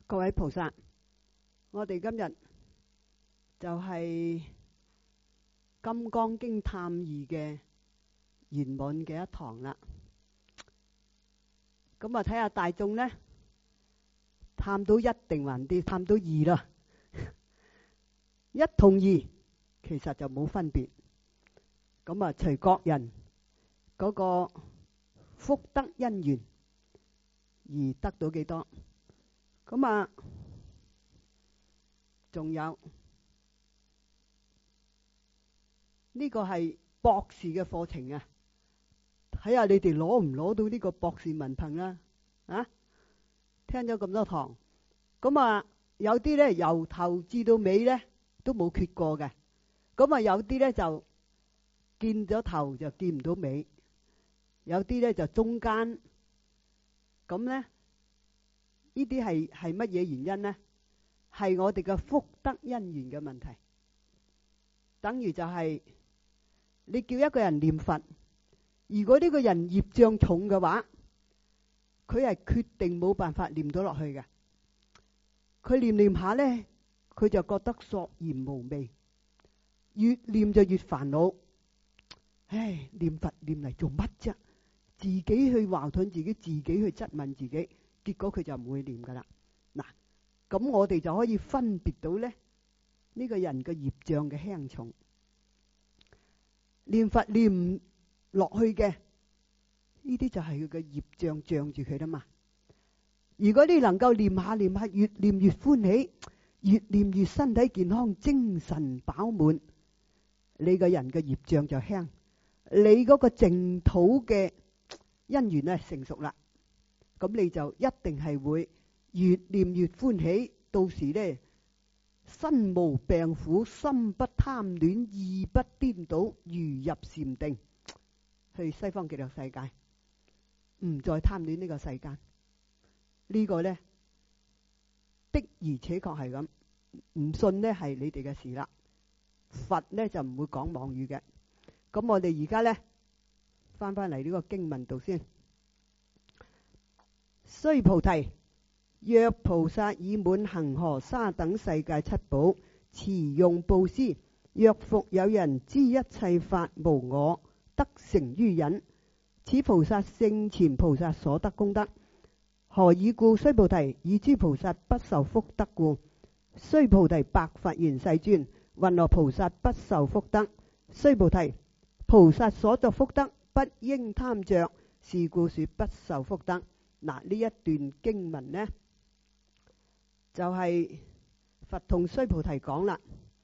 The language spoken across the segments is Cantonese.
各位菩薩，我哋今日就係《金剛經》探義嘅圓滿嘅一堂啦。咁啊，睇下大眾呢，探到一定還啲探到二啦。一同二其實就冇分別。咁啊，隨各人嗰個福德因緣而得到幾多。咁啊，仲有呢個係博士嘅課程啊！睇下你哋攞唔攞到呢個博士文憑啦？啊，聽咗咁多堂，咁啊有啲呢由頭至到尾呢都冇缺過嘅，咁啊有啲呢就見咗頭就見唔到尾，有啲呢就中間，咁呢。呢啲係乜嘢原因呢？係我哋嘅福德因緣嘅問題。等於就係你叫一個人念佛，如果呢個人業障重嘅話，佢係決定冇辦法念到落去嘅。佢念念下呢，佢就覺得索然無味，越念就越煩惱。唉，念佛念嚟做乜啫？自己去矛盾自己，自己去質問自己。結果佢就唔會念噶啦。嗱，咁我哋就可以分別到咧呢個人嘅業障嘅輕重。念佛念唔落去嘅，呢啲就係佢嘅業障障住佢啦嘛。如果你能夠念下念下，越念越歡喜，越念越身體健康，精神飽滿，你個人嘅業障就輕，你嗰個淨土嘅因緣咧成熟啦。咁你就一定係會越念越歡喜，到時呢，身無病苦，心不貪戀，意不顛倒，如入禪定，去西方極樂世界，唔再貪戀呢個世間。呢個呢，的而且確係咁，唔信呢係你哋嘅事啦。佛呢就唔會講妄語嘅。咁我哋而家呢，翻嚟呢個經文度先。須菩提，若菩薩已滿恒河沙等世界七寶，持用布施，若復有人知一切法無我，得成於忍，此菩薩勝前菩薩所得功德。何以故？須菩提，以諸菩薩不受福德故。須菩提，白佛言：世尊，云何菩薩不受福德？須菩提，菩薩所作福德，不應貪着，是故說不受福德。嗱，呢一段經文呢，就係佛同須菩提講啦。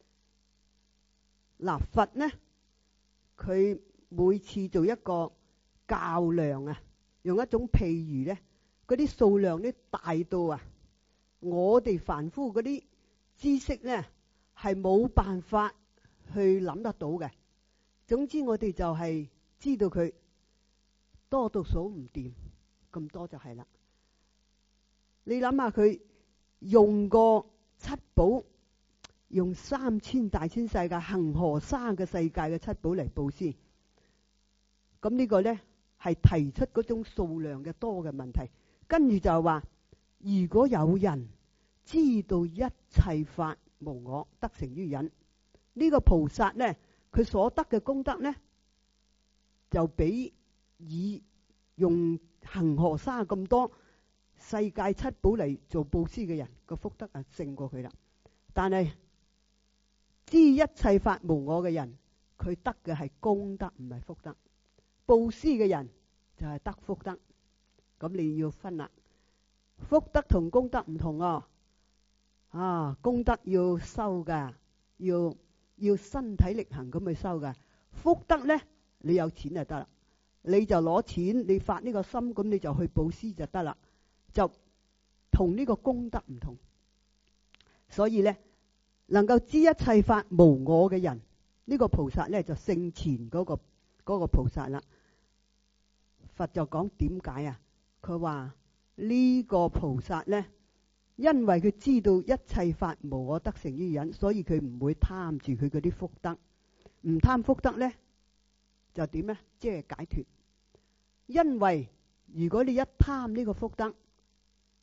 嗱，佛呢，佢每次做一個較量啊，用一種譬喻呢，嗰啲數量呢大到啊，我哋凡夫嗰啲知識呢係冇辦法去諗得到嘅。總之我哋就係知道佢多到數唔掂。咁多就係啦。你諗下佢用過七寶，用3000大千世界恒河沙嘅世界嘅七寶嚟布施。咁呢個呢係提出嗰種數量嘅多嘅問題。跟住就話，如果有人知道一切法無我，得成於忍，呢個菩薩呢，佢所得嘅功德呢，就比以用恒河沙咁多世界七寶嚟做布施嘅人個福德啊勝過佢啦。但係知一切法無我嘅人，佢得嘅係功德，唔係福德。布施嘅人就係得福德。咁你要分啦，福德同功德唔同哦。啊，功德要修噶，要身體力行咁去修噶。福德呢，你有錢就得啦。你就攞錢，你發呢個心，咁你就去布施就得啦，就同呢個功德唔同。所以呢，能夠知一切法無我嘅人，呢個菩薩呢就勝前嗰個菩薩啦。佛就講點解啊？佢話呢個菩薩呢，因為佢知道一切法無我，得成於忍，所以佢唔會貪住佢嗰啲福德。唔貪福德呢，就點呢？即係解脫。因為如果你一貪呢個福德，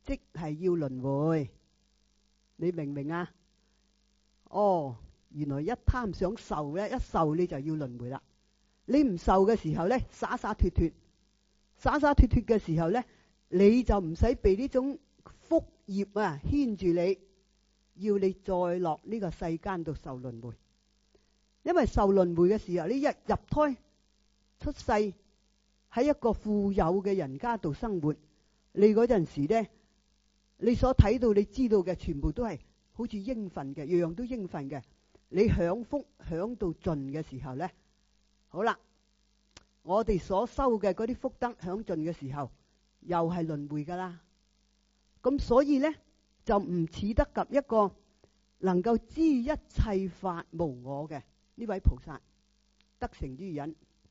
即係要輪迴。你明唔明啊？哦，原來一貪想受咧，一受你就要輪迴啦。你唔受嘅時候咧，灑灑脫脫，灑灑脫脫嘅時候咧，你就唔使被呢種福業啊牽住你，要你再落呢個世間度受輪迴。因為受輪迴嘅時候，你一入胎出世喺一個富有嘅人家度生活，你嗰陣時咧，你所睇到、你知道嘅全部都係好似應份嘅，樣樣都應份嘅。你享福享到盡嘅時候咧，好啦，我哋所收嘅嗰啲福德享盡嘅時候，又係輪迴噶啦。咁所以咧，就唔似得及一個能夠知一切法無我嘅呢位菩薩得成於忍。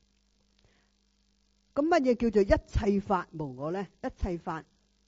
咁乜嘢叫做一切法無我咧？一切法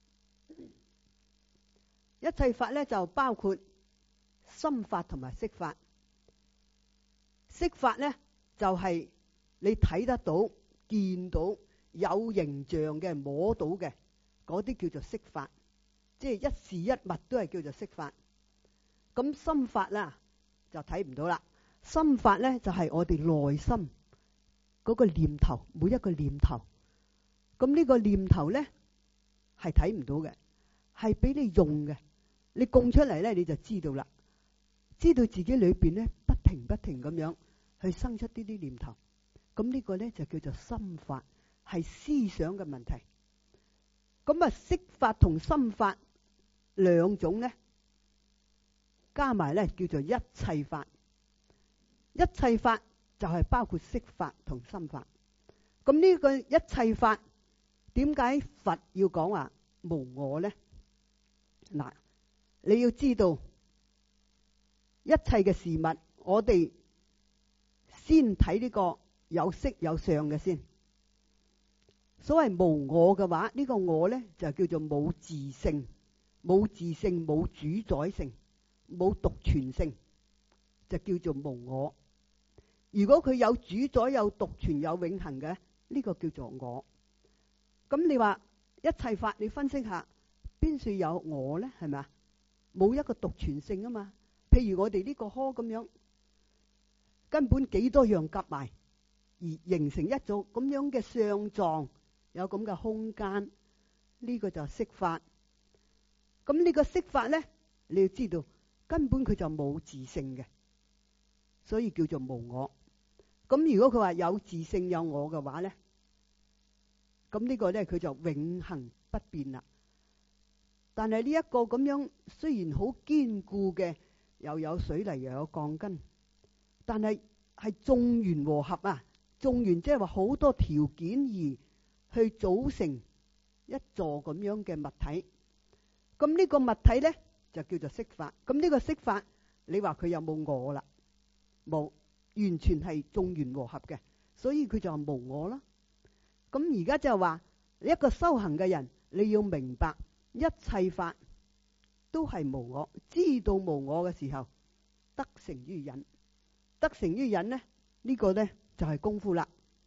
咧就包括心法同埋色法。色法咧就係你睇得到、見到、有形象嘅、摸到嘅嗰啲叫做色法，即係一事一物都係叫做色法。咁心法啦就睇唔到啦。心法咧就係我哋內心嗰個念頭，每一個念頭。咁呢個念頭咧係睇唔到嘅，係俾你用嘅。你供出嚟咧，你就知道啦，知道自己裏邊咧不停咁樣去生出呢啲念頭。咁呢個咧就叫做心法，係思想嘅問題。咁啊，色法同心法兩種咧加埋咧叫做一切法。一切法就係包括色法同心法。咁呢個一切法點解佛要講話無我咧？嗱，你要知道一切嘅事物，我哋先睇呢個有色有相嘅先。所謂無我嘅話，呢個我咧就叫做冇自性、冇自性、冇主宰性、冇獨存性，就叫做無我。如果佢有主宰、有獨存、有永恆嘅，呢個叫做我。咁你話一切法，你分析下邊處有我咧？係咪啊？冇一個獨存性啊嘛。譬如我哋呢個殼咁樣，根本幾多樣夾埋而形成一組咁樣嘅相狀，有咁嘅空間，呢個就係色法。咁呢個色法咧，你要知道根本佢就冇自性嘅，所以叫做無我。咁如果佢話有自性有我嘅話咧，咁呢個咧佢就永恆不變啦。但係呢一個咁樣雖然好堅固嘅，又有水泥又有鋼筋，但係眾緣和合啊，眾緣即係話好多條件而去組成一座咁樣嘅物體。咁呢個物體咧就叫做色法。咁呢個色法，你話佢有冇我啦？冇，完全係眾緣和合嘅，所以佢就係無我啦。咁而家就係話一個修行嘅人，你要明白一切法都係無我，知道無我嘅時候，得成於忍。得成於忍咧，呢個咧就係功夫啦。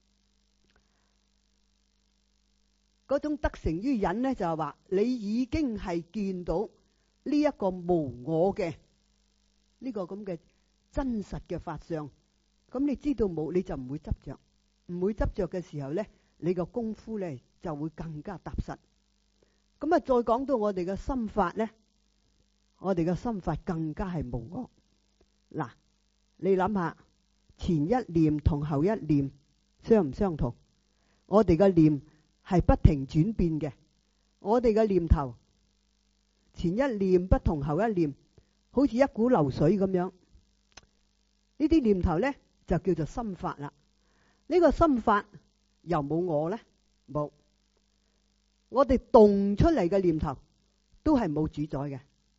嗰種得成於忍咧，就係話你已經係見到呢一個無我嘅呢個咁嘅真實嘅法相。咁你知道冇，你就唔會執着，唔會執着嘅時候咧，你個功夫咧就會更加踏實。咁啊，再講到我哋嘅心法咧，我哋嘅心法更加係無我。嗱，你諗下，前一念同後一念相唔相同？我哋嘅念係不停轉變嘅，我哋嘅念頭前一念不同後一念，好似一股流水咁樣。呢啲念頭咧就叫做心法啦。呢個心法又冇我咧？冇。我哋動出嚟嘅念頭都係冇主宰嘅。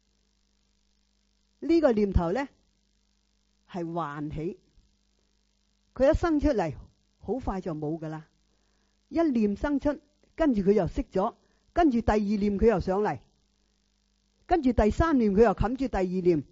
呢個念頭咧係幻起，佢一生出嚟好快就冇噶啦。一念生出，跟住佢又熄咗，跟住第二念佢又上嚟，跟住第三念佢又冚住第二念。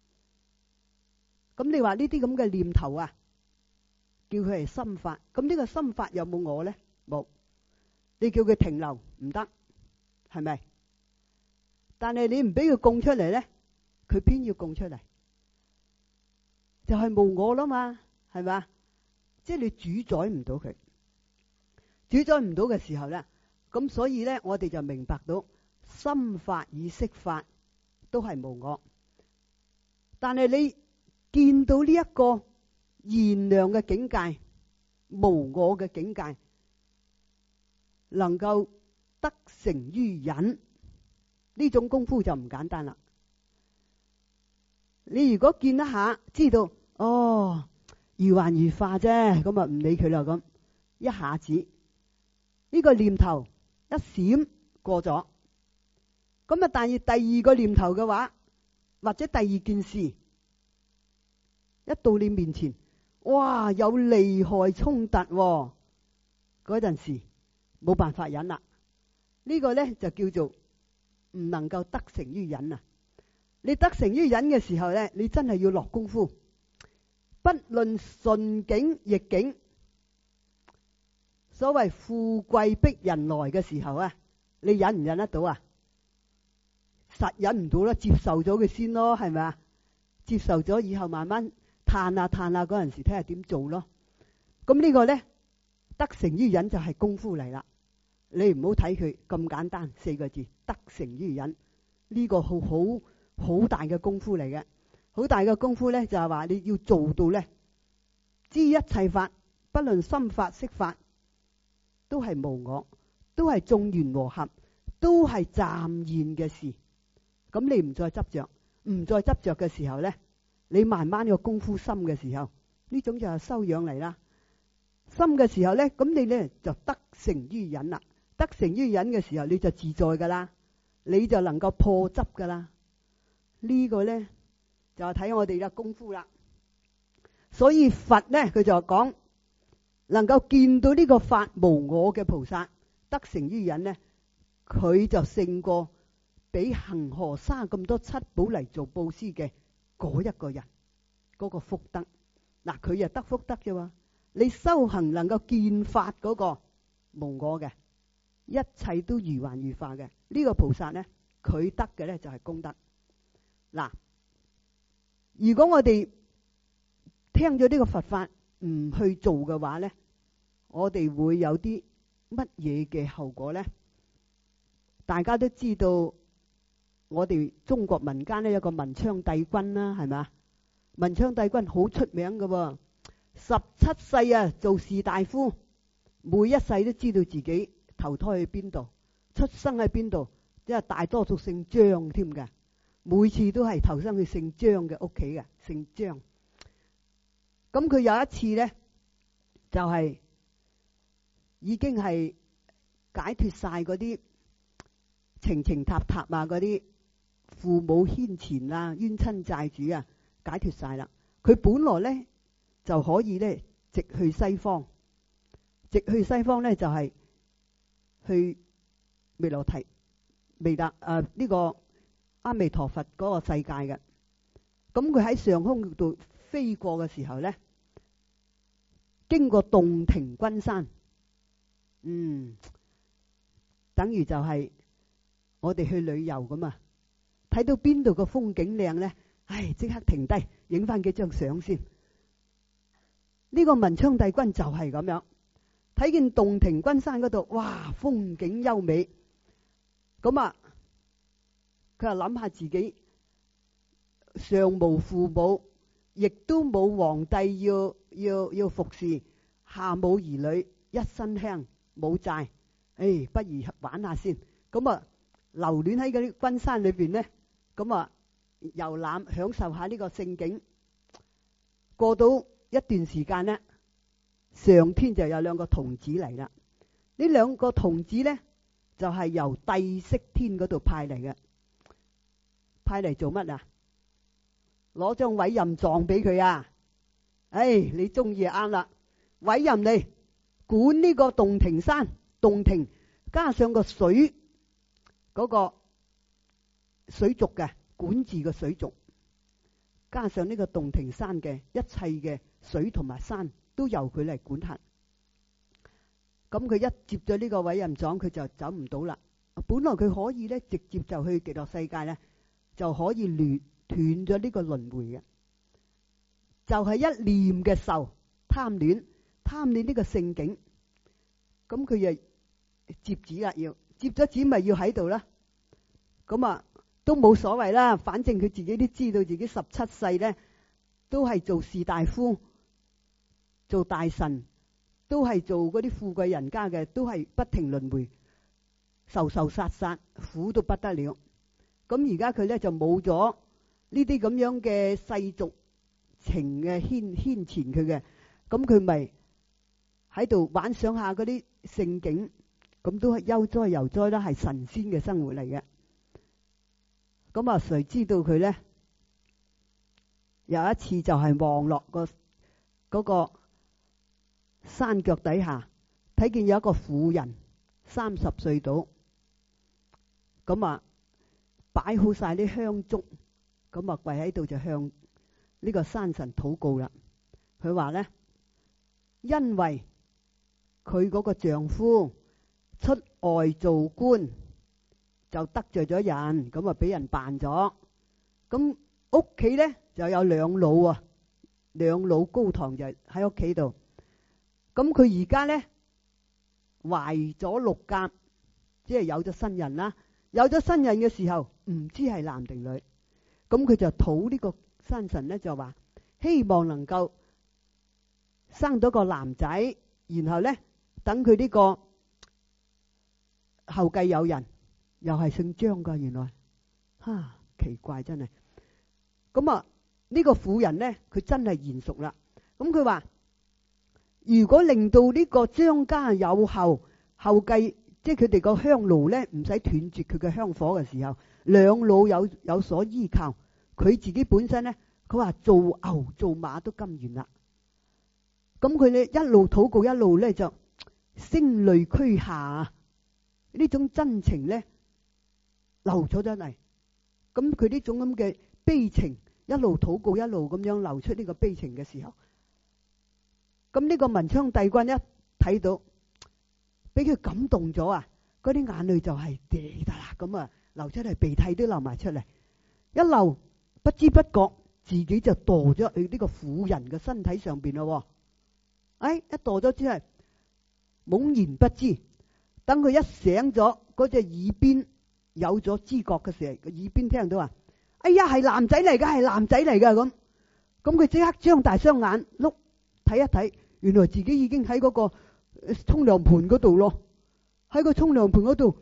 咁你話呢啲咁嘅念頭啊，叫佢係心法。咁呢個心法有冇我咧？冇。你叫佢停留唔得，係咪？ 但係你唔俾佢供出嚟咧，佢偏要供出嚟，就係無我啦嘛，係咪？即係你主宰唔到佢，主宰唔到嘅時候咧，咁所以咧，我哋就明白到心法與色法都係無我。但係你見到呢一個現量嘅境界，無我嘅境界，能夠得成於忍，呢種功夫就唔簡單啦。你如果見一下，知道哦，如幻如化啫，咁啊唔理佢啦，咁一下子呢個念頭一閃過咗，咁啊但係第二個念頭嘅話，或者第二件事一到你面前，哇，有利害衝突喎，嗰陣時冇辦法忍啦。呢個呢就叫做唔能夠得成於忍啊！你得成於忍嘅時候呢，你真係要落功夫，不論順境逆境，所謂富貴逼人來嘅時候啊，你忍唔忍得到啊？實忍唔到啦，接受咗佢先咯，係咪啊？接受咗以後慢慢嘆下嘆下嗰陣時，睇下點做咯。咁呢個呢，得成於忍就係功夫嚟啦。你唔好睇佢咁簡單四個字，得成於忍，呢個好大嘅功夫嚟嘅。好大嘅功夫呢，就係話你要做到呢，知一切法，不論心法色法，都係無我，都係眾緣和合，都係暫現嘅事。咁你唔再執着，唔再執着嘅時候呢，你慢慢個功夫深嘅時候，呢種就係修養嚟啦。深嘅時候呢，咁你呢就得成於忍啦。得成於忍嘅時候，你就自在噶啦，你就能夠破執噶啦。呢個呢，就係睇我哋嘅功夫啦。所以佛呢，佢就講能夠見到呢個法無我嘅菩薩得成於忍呢，佢就勝過俾恒河沙咁多七寶嚟做布施嘅嗰一個人，嗰個福德。嗱，佢又得福德啫喎。你修行能夠見法嗰個無我嘅，一切都如幻如化嘅，呢個菩薩呢，佢得嘅呢就係功德。嗱，如果我哋聽咗呢個佛法唔去做嘅話呢，我哋會有啲乜嘢嘅後果呢？大家都知道，我哋中國民間呢有個文昌帝君啦，係咪？文昌帝君好出名嘅，17世啊做士大夫，每一世都知道自己投胎去邊度，出生喺邊度，即係大多數姓張添嘅，每次都係投生去姓張嘅屋企嘅，姓張。咁佢有一次呢，就係已經係解脫晒嗰啲情情塔塔啊，嗰啲父母牽纏啊、冤親債主啊，解脫晒啦。佢本來呢就可以呢直去西方，直去西方呢就係去彌勒呢個阿彌陀佛嗰個世界嘅。咁佢喺上空度飛過嘅時候呢，經過洞庭君山，等於就係我哋去旅遊咁啊，睇到邊度個風景靚呢，即刻停低影翻幾張相先。呢個文昌帝君就係咁樣，睇見洞庭君山嗰度，哇，風景優美，咁啊，佢就諗下自己上無父母，亦都冇皇帝要服侍，下冇兒女，一身輕冇債，不如玩下先。咁啊，留戀喺嗰啲君山裏邊呢，咁啊遊覽享受下呢個盛景。過到一段時間呢，上天就有兩個童子嚟啦。呢兩個童子呢，就係由帝釋天嗰度派嚟嘅，派嚟做乜啊？攞張委任狀俾佢啊！你中意就啱啦，委任你管呢個洞庭山，洞庭加上個水嗰個水族嘅管治嘅水族，加上呢個洞庭山嘅一切嘅水同埋山都由佢嚟管轄。咁佢一接咗呢個委任狀，佢就走唔到啦。 本來佢可以咧直接就去極樂世界咧，就可以斷咗呢個輪迴嘅，就係一念嘅受貪戀呢個聖境，咁佢就接旨啦，要接咗旨咪要喺度啦，咁啊都冇所謂啦，反正佢自己都知道自己17世咧都係做士大夫、做大臣，都係做嗰啲富貴人家嘅，都係不停輪迴，受殺苦到不得了。咁而家佢咧就冇咗呢啲咁樣嘅世俗情嘅牽纏佢嘅，咁佢咪喺度幻想下嗰啲聖境，咁都係悠哉游哉啦，係神仙嘅生活嚟嘅。咁啊，誰知道佢咧有一次就係望落嗰個山腳底下，睇見有一個婦人30歲到，咁啊擺好晒啲香燭，咁啊跪喺度就向呢個山神禱告啦。佢話咧，因為佢嗰個丈夫出外做官就得罪咗人，咁啊俾人辦咗，咁屋企咧就有2老啊，2老高堂就喺屋企度。咁佢而家咧懷咗6甲，即係有咗新人啦。有咗新人嘅時候，唔知係男定女，咁佢就禱呢個山神咧，就話希望能夠生到個男仔，然後咧等佢呢個後繼有人，又係姓張噶，原來奇怪真係。咁啊呢個婦人咧，佢真係賢淑啦。咁佢話如果令到呢個張家有後繼，即係佢哋個香爐咧唔使斷絕佢嘅香火嘅時候，2老有所依靠，佢自己本身咧，佢話做牛做馬都甘願啦。咁佢咧一路禱告一路咧就聲淚俱下，呢種真情咧流咗出嚟。咁佢呢種咁嘅悲情一路禱告一路咁樣流出呢個悲情嘅時候，咁呢個文昌帝君一睇到，俾佢感動咗啊！嗰啲眼淚就係滴得啦，咁啊流出嚟，鼻涕都流埋出嚟，一流不知不覺自己就墮咗去呢個婦人嘅身體上邊咯。一墮咗之後，懵然不知。等佢一醒咗，嗰隻耳邊有咗知覺嘅時候，個耳邊聽到話：哎呀，係男仔嚟噶，係男仔嚟噶咁。咁佢即刻張大雙眼碌睇一睇，原來自己已經喺嗰個沖涼盆嗰度咯，喺個沖涼盆嗰度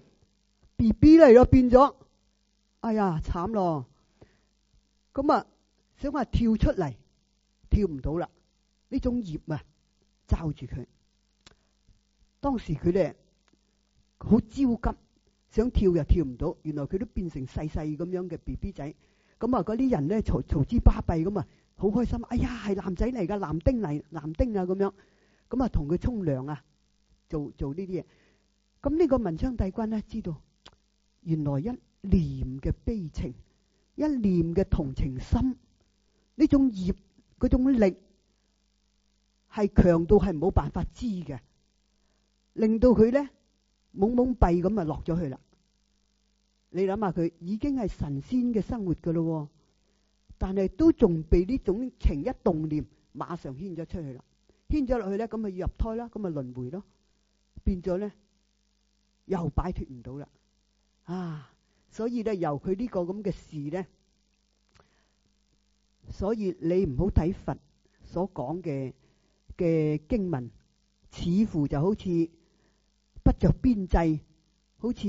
BB 嚟咯，變咗，哎呀慘咯！咁啊想話跳出嚟，跳唔到啦，呢種業啊罩住佢。當時佢哋好焦急，想跳又跳唔到，原來佢都變成細細咁樣嘅 BB 仔。咁啊嗰啲人咧嘈之巴閉咁啊，好開心，哎呀係男仔嚟噶，男丁啊咁樣。咁啊同佢沖涼啊，做呢啲嘢。咁呢個文昌帝君咧知道，原來一念嘅悲情，一念嘅同情心，呢種業嗰種力係強到係冇辦法知嘅，令到佢咧懵懵閉咁啊落咗去啦。你諗下，佢已經係神仙嘅生活噶咯，但係都仲被呢種情一動念，馬上牽咗出去啦。牽咗落去咧，咁咪要入胎啦，咁咪輪迴咯，變咗咧又擺脫唔到啦。所以咧由佢呢個咁嘅事咧，所以你唔好睇佛所講嘅經文，似乎就好似不着邊際，好似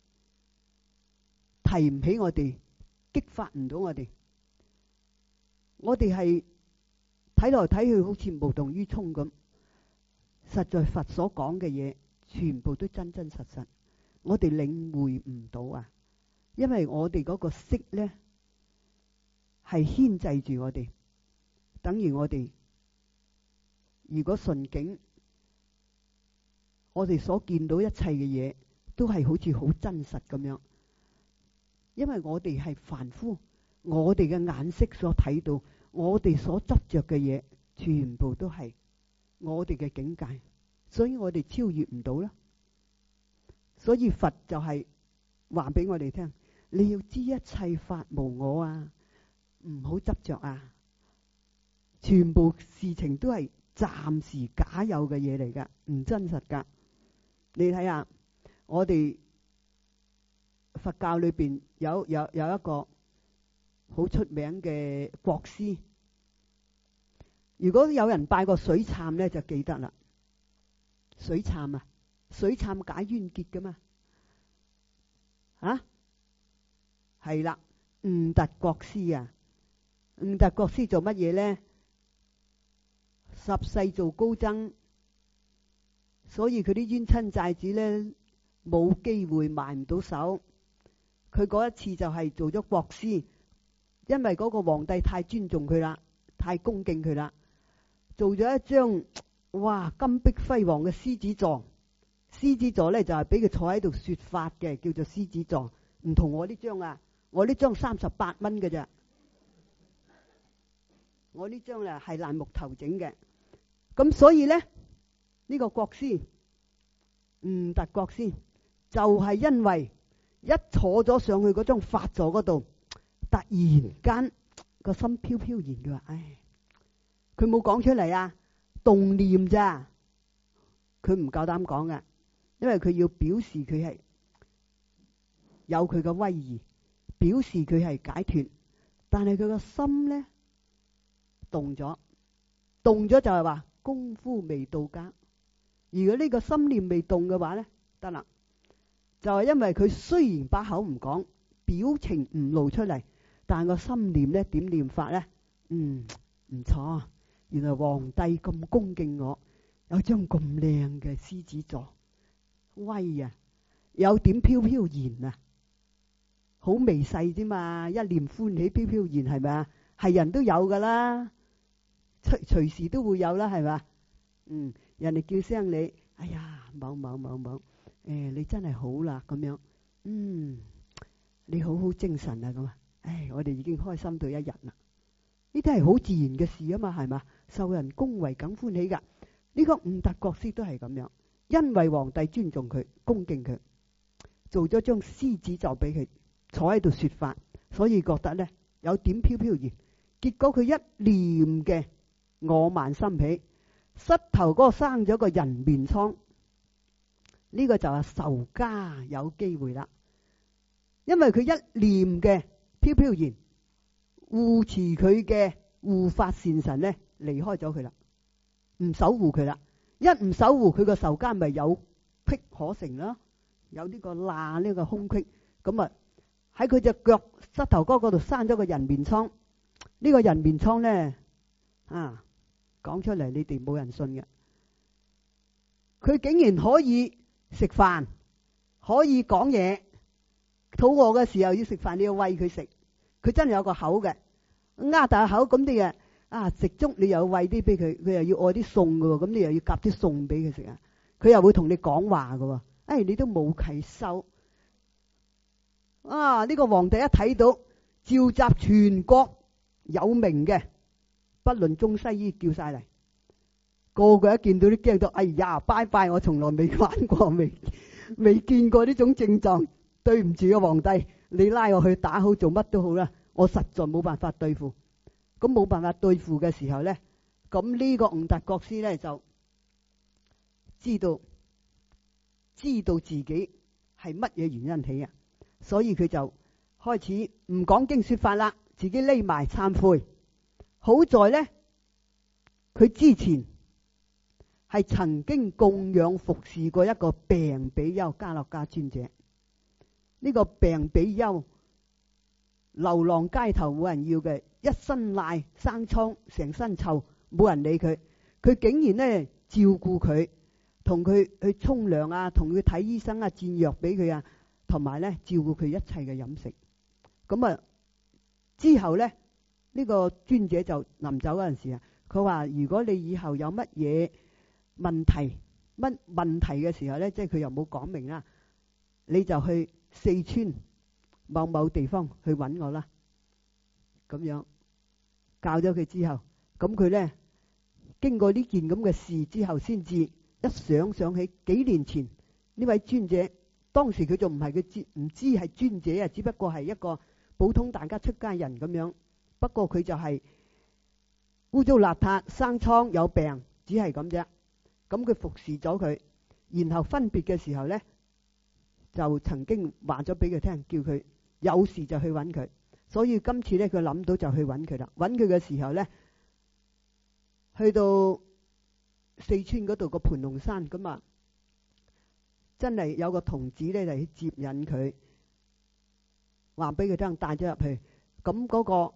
提唔起我哋，激發唔到我哋。我哋係睇來睇去好似無動於衷咁，實在佛所講嘅嘢全部都真真實實，我哋領會唔到啊！因為我哋嗰個識咧係牽制住我哋，等於我哋如果順境，我哋所見到一切嘅嘢都係好似好真實咁樣，因為我哋係凡夫，我哋嘅眼色所睇到，我哋所執着嘅嘢，全部都係我哋嘅境界，所以我哋超越唔到啦。所以佛就係話俾我哋聽，你要知一切法無我啊，唔好執着啊，全部事情都係暫時假有嘅嘢嚟噶，唔真實噶。你睇下我哋佛教裏邊有一個好出名嘅國師，如果有人拜過水懺呢，就記得啦。水懺啊，水懺解冤結噶嘛，係啦，悟達國師啊，悟達國師做乜嘢呢？十世做高僧，所以佢啲冤親債主呢，冇機會埋唔到手。佢嗰一次就係做咗國師，因為嗰個皇帝太尊重佢啦，太恭敬佢啦，做咗一張哇金碧輝煌嘅獅子座。獅子座呢，就係俾佢坐喺度說法嘅，叫做獅子座。唔同我呢張啊，我呢張38蚊嘅咋，我呢張呢係爛木頭整嘅。咁所以呢，呢個國師悟達國師就係因為一坐咗上去嗰張法座嗰度，突然間個心飄飄然，佢話：唉，佢冇講出嚟啊，動念咋，佢唔夠膽講嘅，因為佢要表示佢係有佢嘅威儀，表示佢係解脫，但係佢個心呢，動咗就係話功夫未到家。如果呢個心念未動嘅話呢，得啦，就係因為佢雖然把口唔講，表情唔露出嚟，但係個心念呢，點念法呢？唔錯，原來皇帝咁恭敬我，有張咁靚嘅獅子座，威啊，有點飄飄然啊，好微細啫嘛，一念歡喜飄飄然，係咪啊？係人都有噶啦，隨時都會有啦，係咪？人哋叫聲你，哎呀，某某某某，你真係好啦，咁樣，你好好精神啊，咁啊，我哋已經開心到一日啦。呢啲係好自然嘅事啊嘛，係嘛？受人恭維梗歡喜噶。呢個悟達國師都係咁樣，因為皇帝尊重佢，恭敬佢，做咗張獅子座俾佢坐喺度說法，所以覺得呢有點飄飄然。結果佢一念嘅我慢心起，膝頭哥生咗個人面瘡，呢個就係仇家有機會啦。因為佢一念嘅飄飄然，護持佢嘅護法善神呢離開咗佢啦，唔守護佢啦。一唔守護佢個仇家，咪有隙可乘啦，有呢個罅，呢個空隙，咁啊喺佢隻腳膝頭哥嗰度生咗個人面瘡。呢個人面瘡呢，講出嚟你哋冇人信嘅。佢竟然可以食飯，可以講嘢，肚餓嘅時候要食飯，你要餵佢食，佢真係有個口嘅，大口咁啲嘅，食粥你又餵啲俾佢，佢又要愛啲餸㗎喎，咁你又要夾啲餸俾佢食啊，佢又會同你講話㗎喎，你都冇契收，呢個皇帝一睇到，召集全國有名嘅，不論中西醫叫晒嚟，個個一見到都驚到，哎呀，拜拜！我從來未玩過，未見過呢種症狀。對唔住啊，皇帝，你拉我去打好做乜都好啦，我實在冇辦法對付。咁冇辦法對付嘅時候呢，咁呢個悟達國師呢，就知道自己係乜嘢原因起啊，所以佢就開始唔講經說法啦。自己匿埋懺悔。好在呢，佢之前係曾經供養服侍過一個病比丘迦洛迦尊者。呢個病比丘流浪街頭冇人要嘅，一身癩生瘡，成身臭，冇人理佢。佢竟然呢照顧佢，同佢去沖涼啊，同佢睇醫生啊，煎藥俾佢啊，同埋呢照顧佢一切嘅飲食。咁之後呢，呢個尊者就臨走嗰陣時啊，佢話如果你以後有乜嘢問題嘅時候呢，即係佢又冇講明啦，你就去四川某某地方去揾我啦。咁樣教咗佢之後，咁佢呢經過呢件咁嘅事之後，先至一想起幾年前呢位尊者當時佢就唔係佢唔知係尊者啊，只不過係一個普通大家出家人咁樣。不過佢就係污糟邋遢、生瘡有病，只係咁啫。咁佢服侍咗佢，然後分別嘅時候呢，就曾經話咗俾佢聽，叫佢有事就去揾佢。所以今次呢，佢諗到就去揾佢啦。揾佢嘅時候呢，去到四川嗰度個盤龍山咁啊，真係有個童子呢嚟去接引佢，話俾佢聽，帶咗入去。咁嗰個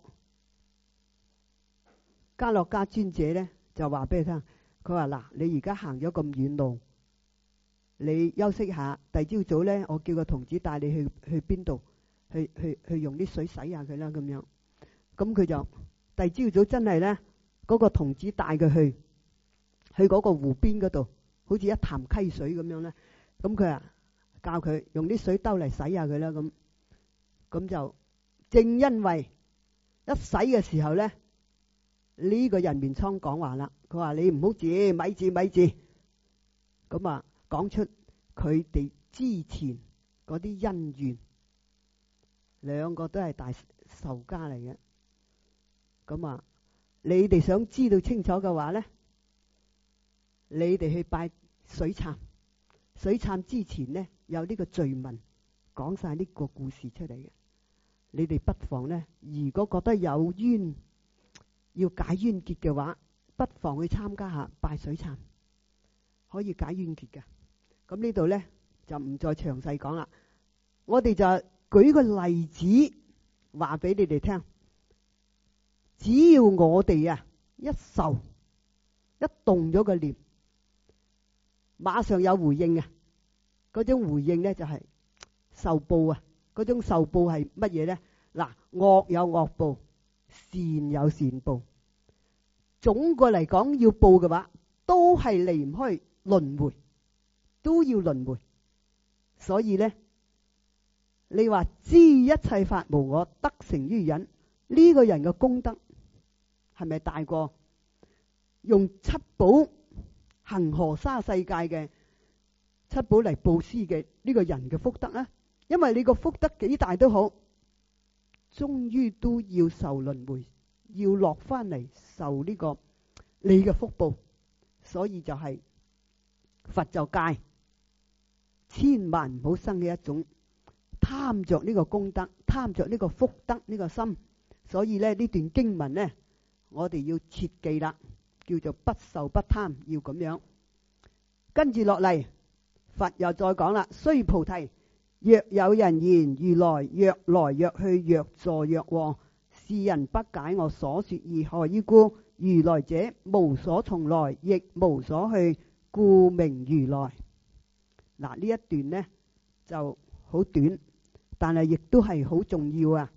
嘉諾迦尊者呢，就話俾佢聽，佢話嗱，你而家行咗咁遠路，你休息下，第二朝早呢，我叫個童子帶你去邊度，去用啲水洗下佢啦咁樣。咁佢就第二朝早真係呢，嗰個童子帶佢去嗰個湖邊嗰度，好似一潭溪水咁樣呢。咁佢啊教佢用啲水兜嚟洗下佢啦。咁就正因為一洗嘅時候呢，呢個人面瘡講話啦，佢話你唔好住，咪住。咁啊講出佢哋之前嗰啲恩怨，兩個都係大仇家嚟嘅。咁啊，你哋想知道清楚嘅話呢，你哋去拜水懺。水懺之前呢，有呢個序文講晒呢個故事出嚟嘅。你哋不妨呢，如果覺得有冤要解冤結嘅話，不妨去參加下拜水懺，可以解冤結嘅。咁呢度呢，就唔再詳細講啦。我哋就舉個例子話俾你哋聽。只要我哋啊一受一動咗個念，馬上有回應啊！嗰種回應呢，就係受報啊！嗰種受報係乜嘢呢？嗱，惡有惡報，善有善報。總個嚟講，要報嘅話，都係離唔開輪迴，都要輪迴。所以呢，你話知一切法無我，得成於忍，呢個人嘅功德係咪大過用七寶恒河沙世界嘅七寶嚟布施嘅呢個人嘅福德呢？因為你個福德幾大都好，終於都要受輪迴，要落翻嚟受呢個你嘅福報。所以就係佛就戒，千萬唔好生起一種貪着呢個功德、貪着呢個福德呢個心。所以呢段經文呢，我哋要切記啦，叫做不受不貪，要咁樣。跟住落嚟，佛又再講啦：須菩提，若有人言如來若來若去，若坐若臥，是人不解我所說義，何以故？如來者無所從來，亦無所去，故名如來。嗱，呢一段呢就好短，但係亦都係好重要啊！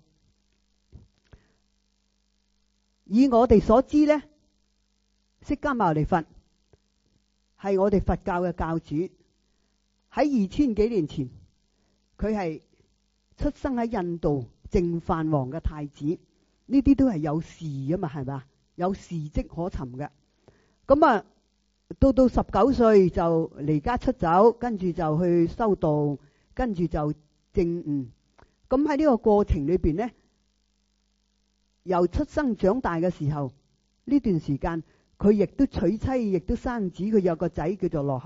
以我哋所知呢，釋迦牟尼佛係我哋佛教嘅教主。喺2000幾年前，佢係出生喺印度淨飯王嘅太子。呢啲都係有事啊嘛，係咪？有事跡可尋嘅。咁啊，到19歲就離家出走，跟住就去修道，跟住就證悟。咁喺呢個過程裏邊呢，由出生長大嘅時候，呢段時間佢亦都娶妻，亦都生子。佢有個仔叫做羅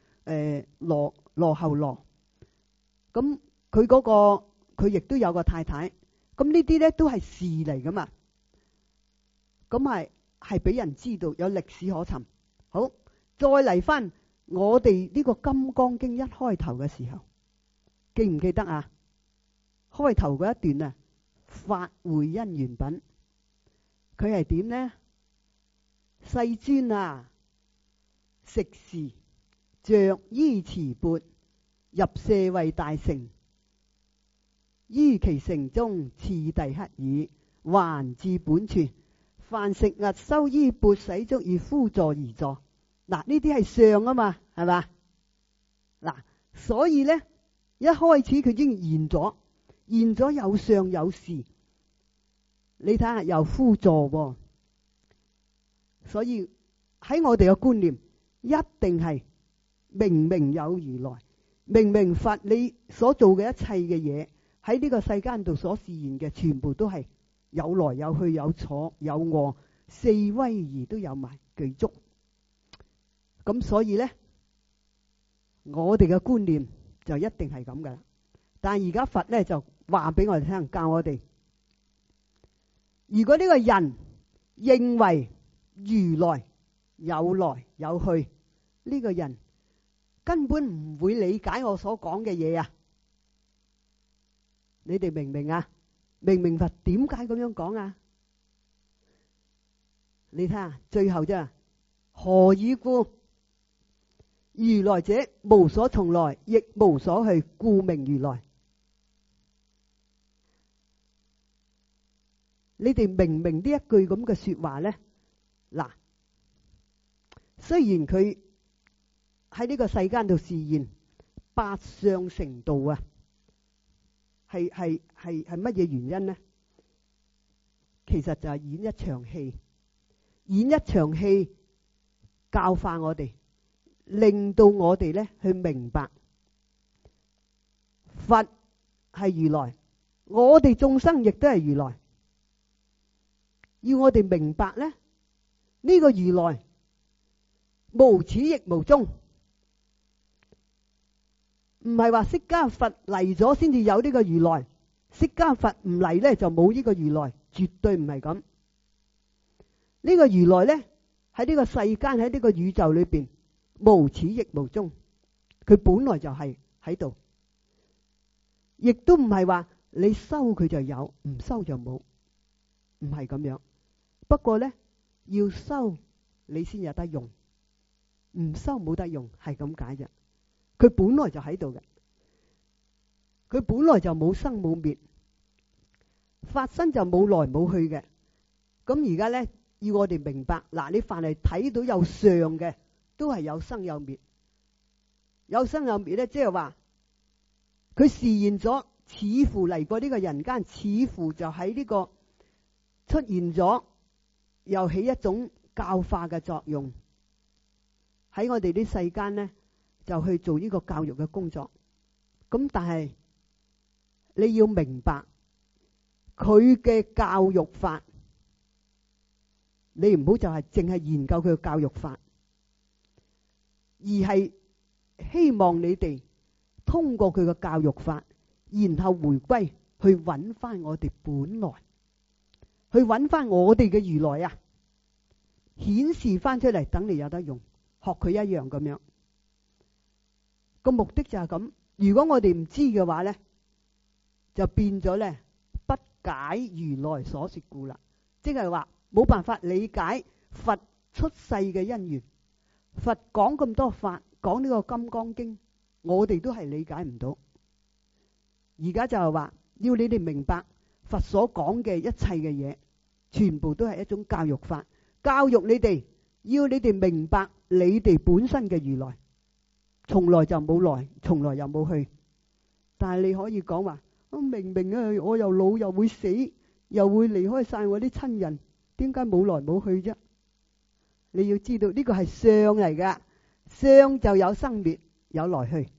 睺羅。咁佢亦都有個太太。咁呢啲呢都係事嚟噶嘛。咁係俾人知道，有歷史可尋。好，再嚟翻我哋呢個《金剛經》一開頭嘅時候，記唔記得啊？開頭嗰一段啊，法會因緣品，佢係點呢？世尊啊，食時着衣持缽，入舍為大乘，於其城中次第乞已，還至本處，凡食物收衣缽洗足，以趺坐而坐。嗱，呢啲係相啊嘛，係嘛？嗱，所以呢，一開始佢已經現咗有相有事。你睇下又趺坐喎，所以喺我哋嘅觀念，一定係明明有如來， 明明佛你所做嘅一切嘅嘢喺呢個世間度所示現嘅，全部都係有來有去，有坐有臥，四威儀都有埋具足。咁所以呢，我哋嘅觀念就一定係咁噶啦。但係而家佛呢就話俾我哋聽，教我哋，如果呢個人認為如來有來有去，呢個人根本唔會理解我所講嘅嘢啊！你哋明唔明啊？明唔明佛點解咁樣講啊？你睇下最後啫，何以故？如來者無所從來，亦無所去，故名如來。你哋明唔明呢一句咁嘅說話呢？嗱，雖然佢喺呢個世間度示現八相成道啊，係乜嘢原因呢？其實就係演一場戲，演一場戲教化我哋，令到我哋呢去明白佛係如來，我哋眾生亦都係如來。要我哋明白呢，呢個如來無始亦無終，唔係話釋迦佛嚟咗先至有呢個如來，釋迦佛唔嚟呢就冇呢個如來，絕對唔係咁。呢個如來呢喺呢個世間，喺呢個宇宙裏邊無始亦無終，佢本來就係喺度，亦都唔係話你收佢就有，唔收就冇，唔係咁樣。不過呢，要收你先有得用，唔收冇得用，係咁解啫。佢本來就喺度嘅，佢本來就冇生冇滅，法身就冇來冇去嘅。咁而家呢，要我哋明白，嗱，你凡係睇到有相嘅，都係有生有滅。有生有滅呢，即係話佢示現咗，似乎嚟過呢個人間，似乎就喺呢個出現咗，又起一種教化嘅作用，喺我哋啲世間呢，就去做呢個教育嘅工作。咁但係你要明白佢嘅教育法，你唔好就係淨係研究佢嘅教育法，而係希望你哋通過佢嘅教育法，然後回歸去揾翻我哋本來，去揾翻我哋嘅如來啊，顯示翻出嚟，等你有得用，學佢一樣咁樣。個目的就係咁。如果我哋唔知嘅話呢，就變咗呢，不解如來所說故啦，即係話冇辦法理解佛出世嘅因緣。佛講咁多法，講呢個金剛經，我哋都係理解唔到。而家就係話要你哋明白佛所講嘅一切嘅嘢，全部都係一種教育法，教育你哋，要你哋明白你哋本身嘅如來，從來就冇來，從來又冇去。但係你可以講話，明明啊，我又老又會死，又會離開晒我啲親人，點解冇來冇去啫？你要知道呢個係相嚟噶，相就有生滅，有來去。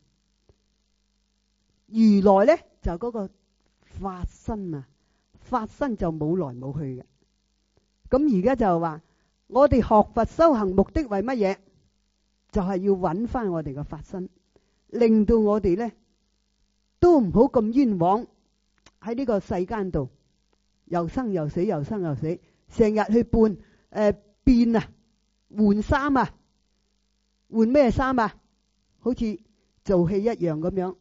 如來呢就嗰個法身啊，法身就冇來冇去嘅。咁而家就話我哋學佛修行目的為乜嘢？就係要揾翻我哋嘅法身，令到我哋呢都唔好咁冤枉喺呢個世間度，又生又死，又生又死，成日去變啊，換衫啊，換咩衫啊？好似做戲一樣咁樣，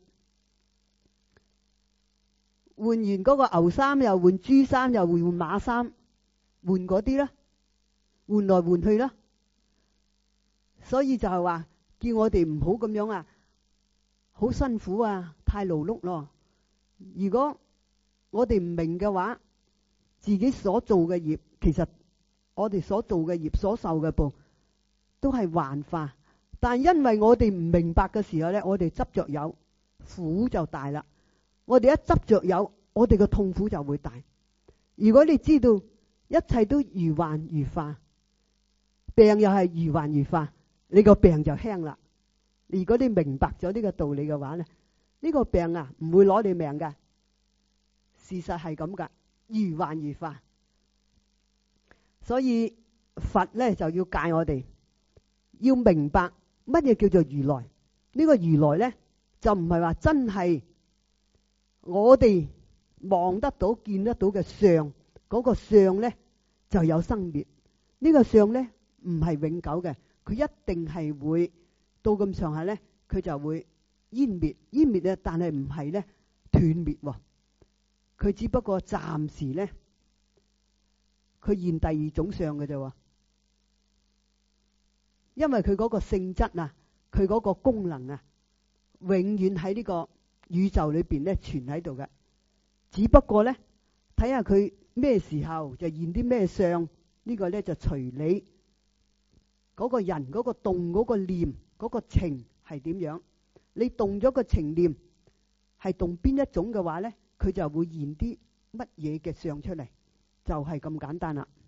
換完嗰個牛衫又換豬衫，又換馬衫，換嗰啲啦，換來換去啦。所以就係話叫我哋唔好咁樣啊，好辛苦啊，太勞碌咯。如果我哋唔明嘅話，自己所做嘅業，其實我哋所做嘅業所受嘅報都係幻化。但因為我哋唔明白嘅時候呢，我哋執着有，苦就大啦。我哋一執着有，我哋嘅痛苦就會大。如果你知道一切都如幻如化，病又係如幻如化，你個病就輕啦。 如果你明白咗呢個道理嘅話咧，呢個病啊唔會攞你命㗎。事實係咁㗎，如幻如化。所以佛咧就要戒我哋，要明白乜嘢叫做如來。呢個如來咧就唔係話真係我哋望得到、見得到嘅相，嗰個相咧就有生滅。呢個相咧唔係永久嘅，佢一定係會到咁上下咧，佢就會湮滅。湮滅咧，但係唔係咧斷滅喎。佢只不過暫時咧，佢現第二種相嘅啫。因為佢嗰個性質啊，佢嗰個功能啊，永遠喺呢個宇宙裏邊咧存喺度嘅。只不過咧，睇下佢咩時候就現啲咩相，呢個咧就隨你嗰個人嗰個動嗰個念嗰個情係點樣。你動咗個情念係動邊一種嘅話咧，佢就會現啲乜嘢嘅相出嚟，就係咁簡單啦。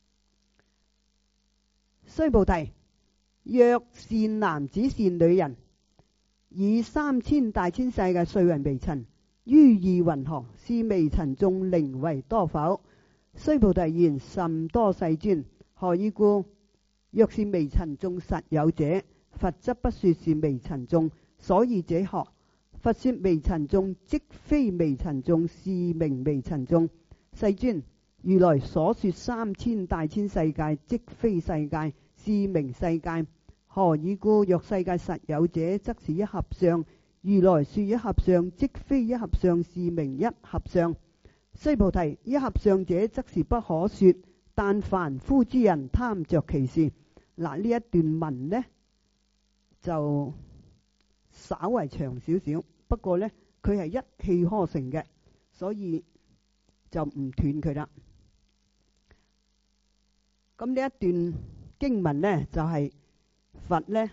須菩提，若善男子善女人，以3000大千世界碎為微塵，於意云何？是微塵眾寧為多否？須菩提言：甚多世尊。何以故？若是微塵眾實有者，佛則不說是微塵眾。所以者何？佛說微塵眾，即非微塵眾，是名微塵眾。世尊，如來所說3000大千世界，即非世界，是名世界。何以故？若世界實有者，則是一合相。如來說一合相，即非一合相，是名一合相。須菩提，一合相者，則是不可說。但凡夫之人貪着其事。嗱，呢一段文呢，就稍為長少少，不過呢，佢係一氣呵成嘅，所以就唔斷佢啦。咁呢一段經文呢，就係佛呢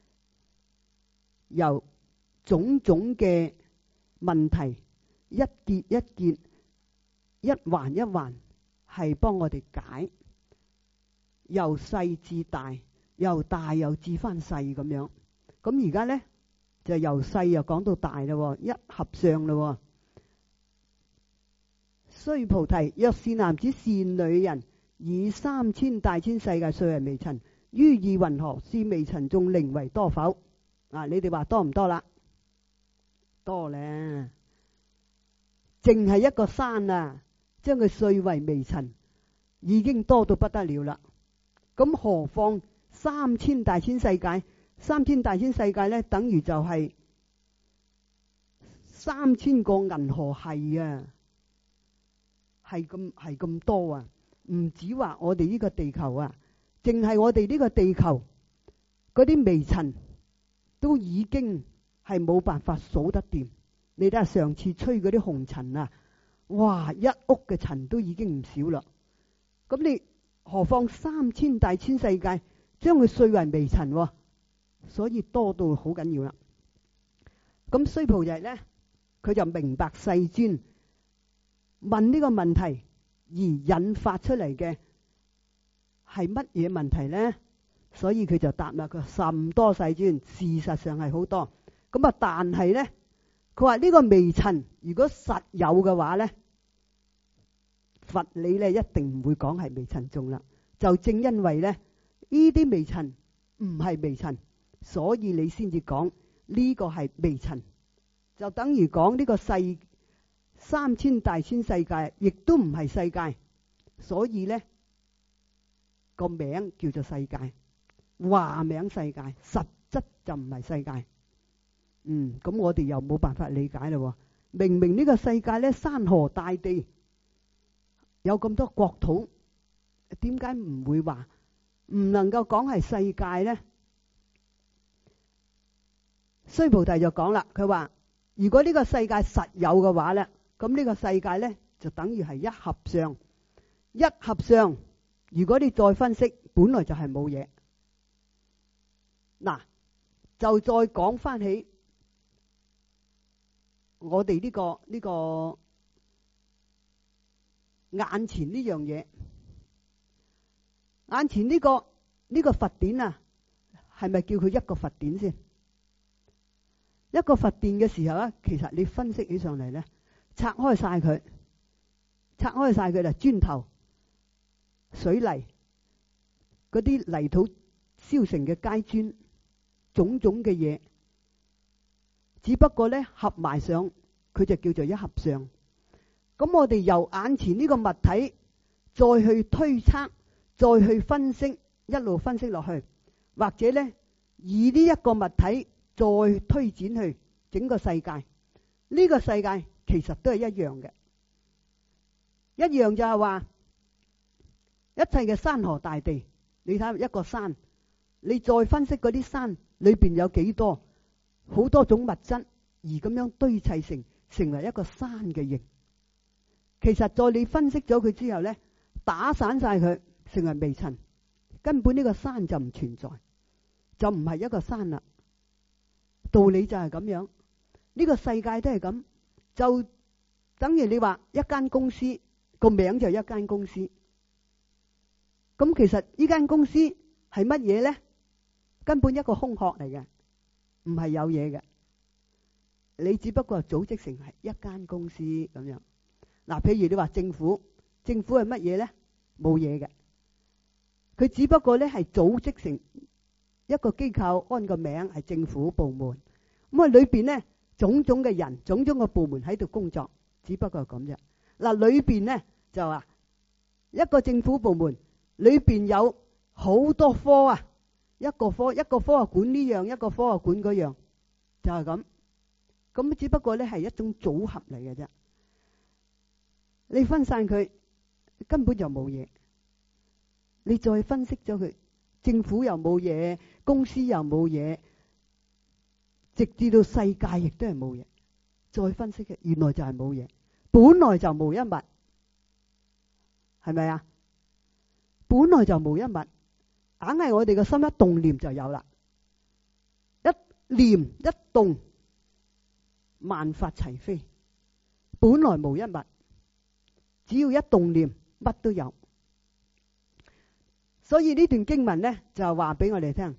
由種種嘅問題一結一結，一環一環係幫我哋解，由細至大，由大又至翻細咁樣。咁而家呢，就由細又講到大啦，一合相啦。須菩提，若善男子善女人，以3000大千世界碎為微塵，於意云何？是微塵眾寧為多否？你哋話多唔多啦？多咧，淨係一個山啊，將佢碎為微塵，已經多到不得了啦。咁何況3000大千世界？3000大千世界呢，等於就係3000個銀河系啊，係咁多啊！唔止話我哋呢個地球啊，淨係我哋呢個地球嗰啲微塵都已經係冇辦法數得掂。你睇下上次吹嗰啲紅塵啊，哇，一屋嘅塵都已經唔少啦。咁你何況3000大千世界，將佢碎為微塵啊，所以多到好緊要啦。咁須菩提呢，佢就明白世尊問呢個問題而引發出嚟嘅係乜嘢問題呢？所以佢就答啦，佢話甚多世尊，事實上係好多。咁啊，但係呢，佢話呢個微塵如果實有嘅話呢，佛你呢一定唔會講係微塵眾啦。就正因為呢啲微塵唔係微塵，所以你先至講呢個係微塵，就等於講呢個3000大千世界亦都唔係世界，所以呢個名叫做世界，話名世界，實質就唔係世界。咁我哋又冇辦法理解啦。明明呢個世界呢，山河大地有咁多國土，點解唔會話唔能夠講係世界呢？須菩提就講啦，佢話如果呢個世界實有嘅話呢，咁呢個世界呢，就等於係一合相。一合相，如果你再分析，本來就係冇嘢。嗱，就再講翻起我哋呢個眼前呢樣嘢，眼前呢個佛典啊，係咪叫佢一個佛典先？ 一個佛殿嘅時候咧，其實你分析起上嚟咧，拆開晒佢就磚頭、水泥、嗰啲泥土燒成嘅階磚，種種嘅嘢，只不過咧合埋上，佢就叫做一合相。咁我哋由眼前呢個物體再去推測，再去分析，一路分析落去，或者咧以呢一個物體再推展去整個世界，呢個世界其實都係一樣嘅，一樣就係話一切嘅山河大地，你睇一個山，你再分析嗰啲山裏邊有幾多好多種物質而咁樣堆砌成為一個山嘅形。其實在你分析咗佢之後呢，打散晒佢成為微塵，根本呢個山就唔存在，就唔係一個山啦。道理就係咁樣，呢個世界都係咁，就等於你話一間公司個名就係一間公司，咁其實呢間公司係乜嘢呢？根本一個空殼嚟嘅，唔係有嘢嘅，你只不過係組織成係一間公司咁樣。嗱，譬如你話政府係乜嘢呢？冇嘢嘅，佢只不過咧係組織成一個機構，安個名係政府部門。咁啊裏邊呢，種種嘅人、種種嘅部門喺度工作，只不過係咁啫。嗱，裏邊呢，就話一個政府部門裏邊有好多科啊，一個科啊管呢樣，一個科啊管嗰樣，就係咁。咁只不過咧係一種組合嚟嘅啫。你分散佢根本就冇嘢，你再分析咗佢，政府又冇嘢，公司又冇嘢，直至到世界亦都係冇嘢。再分析嘅，原來就係冇嘢，本來就無一物，係咪啊？本來就無一物，硬係我哋個心一動念就有啦，一念一動，萬法齊飛，本來無一物。只要一動念，乜都有。所以呢段經文呢，就話俾我哋聽，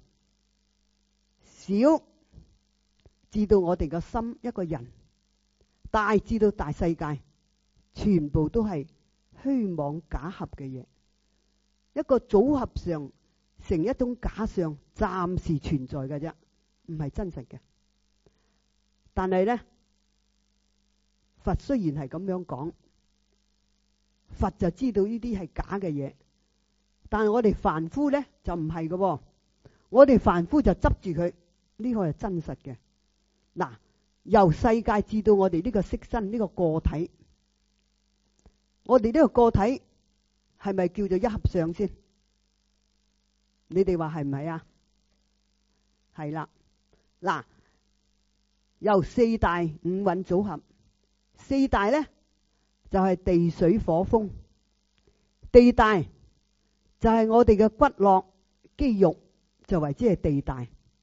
小至到我哋個心一個人，大至到大世界，全部都係虛妄假合嘅嘢，一個組合上成一種假象，暫時存在嘅啫，唔係真實嘅。但係呢，佛雖然係咁樣講，佛就知道呢啲係假嘅嘢，但係我哋凡夫呢，就唔係嘅，我哋凡夫就執住佢，呢個係真實嘅。嗱，由世界至到我哋呢個色身呢個個體，我哋呢個個體係咪叫做一合相先？你哋話係唔係啊？係啦，嗱，由四大五蘊組合，四大呢，就係地水火風。地大就係我哋嘅骨骼肌肉，就為之係地大。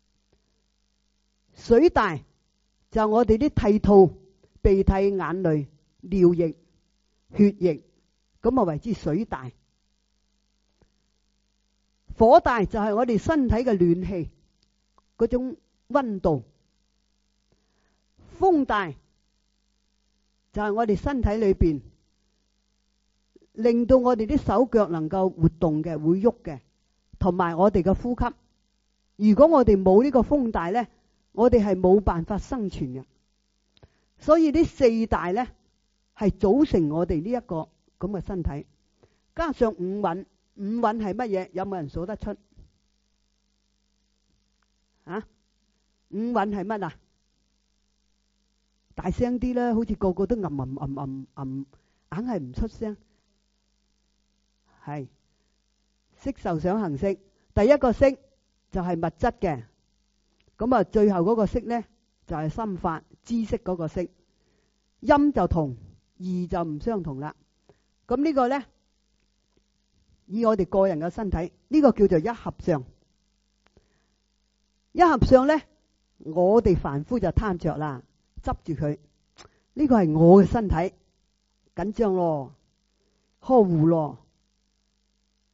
水大就係我哋啲涕吐、鼻涕、眼淚、尿液、血液，咁啊為之水大。火大就係我哋身體嘅暖氣嗰種溫度。風大就係我哋身體裏邊令到我哋啲手腳能夠活動嘅，會喐嘅，同埋我哋嘅呼吸。如果我哋冇呢個風大呢，我哋係冇辦法生存嘅。所以呢四大呢，係組成我哋呢一個咁嘅身體，加上五蘊。五蘊係乜嘢？有冇人數得出？啊？五蘊係乜啊？大聲啲啦，好似個個都硬係唔出聲。係色受想行識，第一個色就係物質嘅，咁啊最後嗰個色呢，就係心法知識嗰個色。音就同，義就唔相同啦。咁呢個呢，以我哋個人嘅身體，呢個叫做一合相。一合相呢，我哋凡夫就貪着啦，執住佢。呢個係我嘅身體，緊張咯，呵護咯。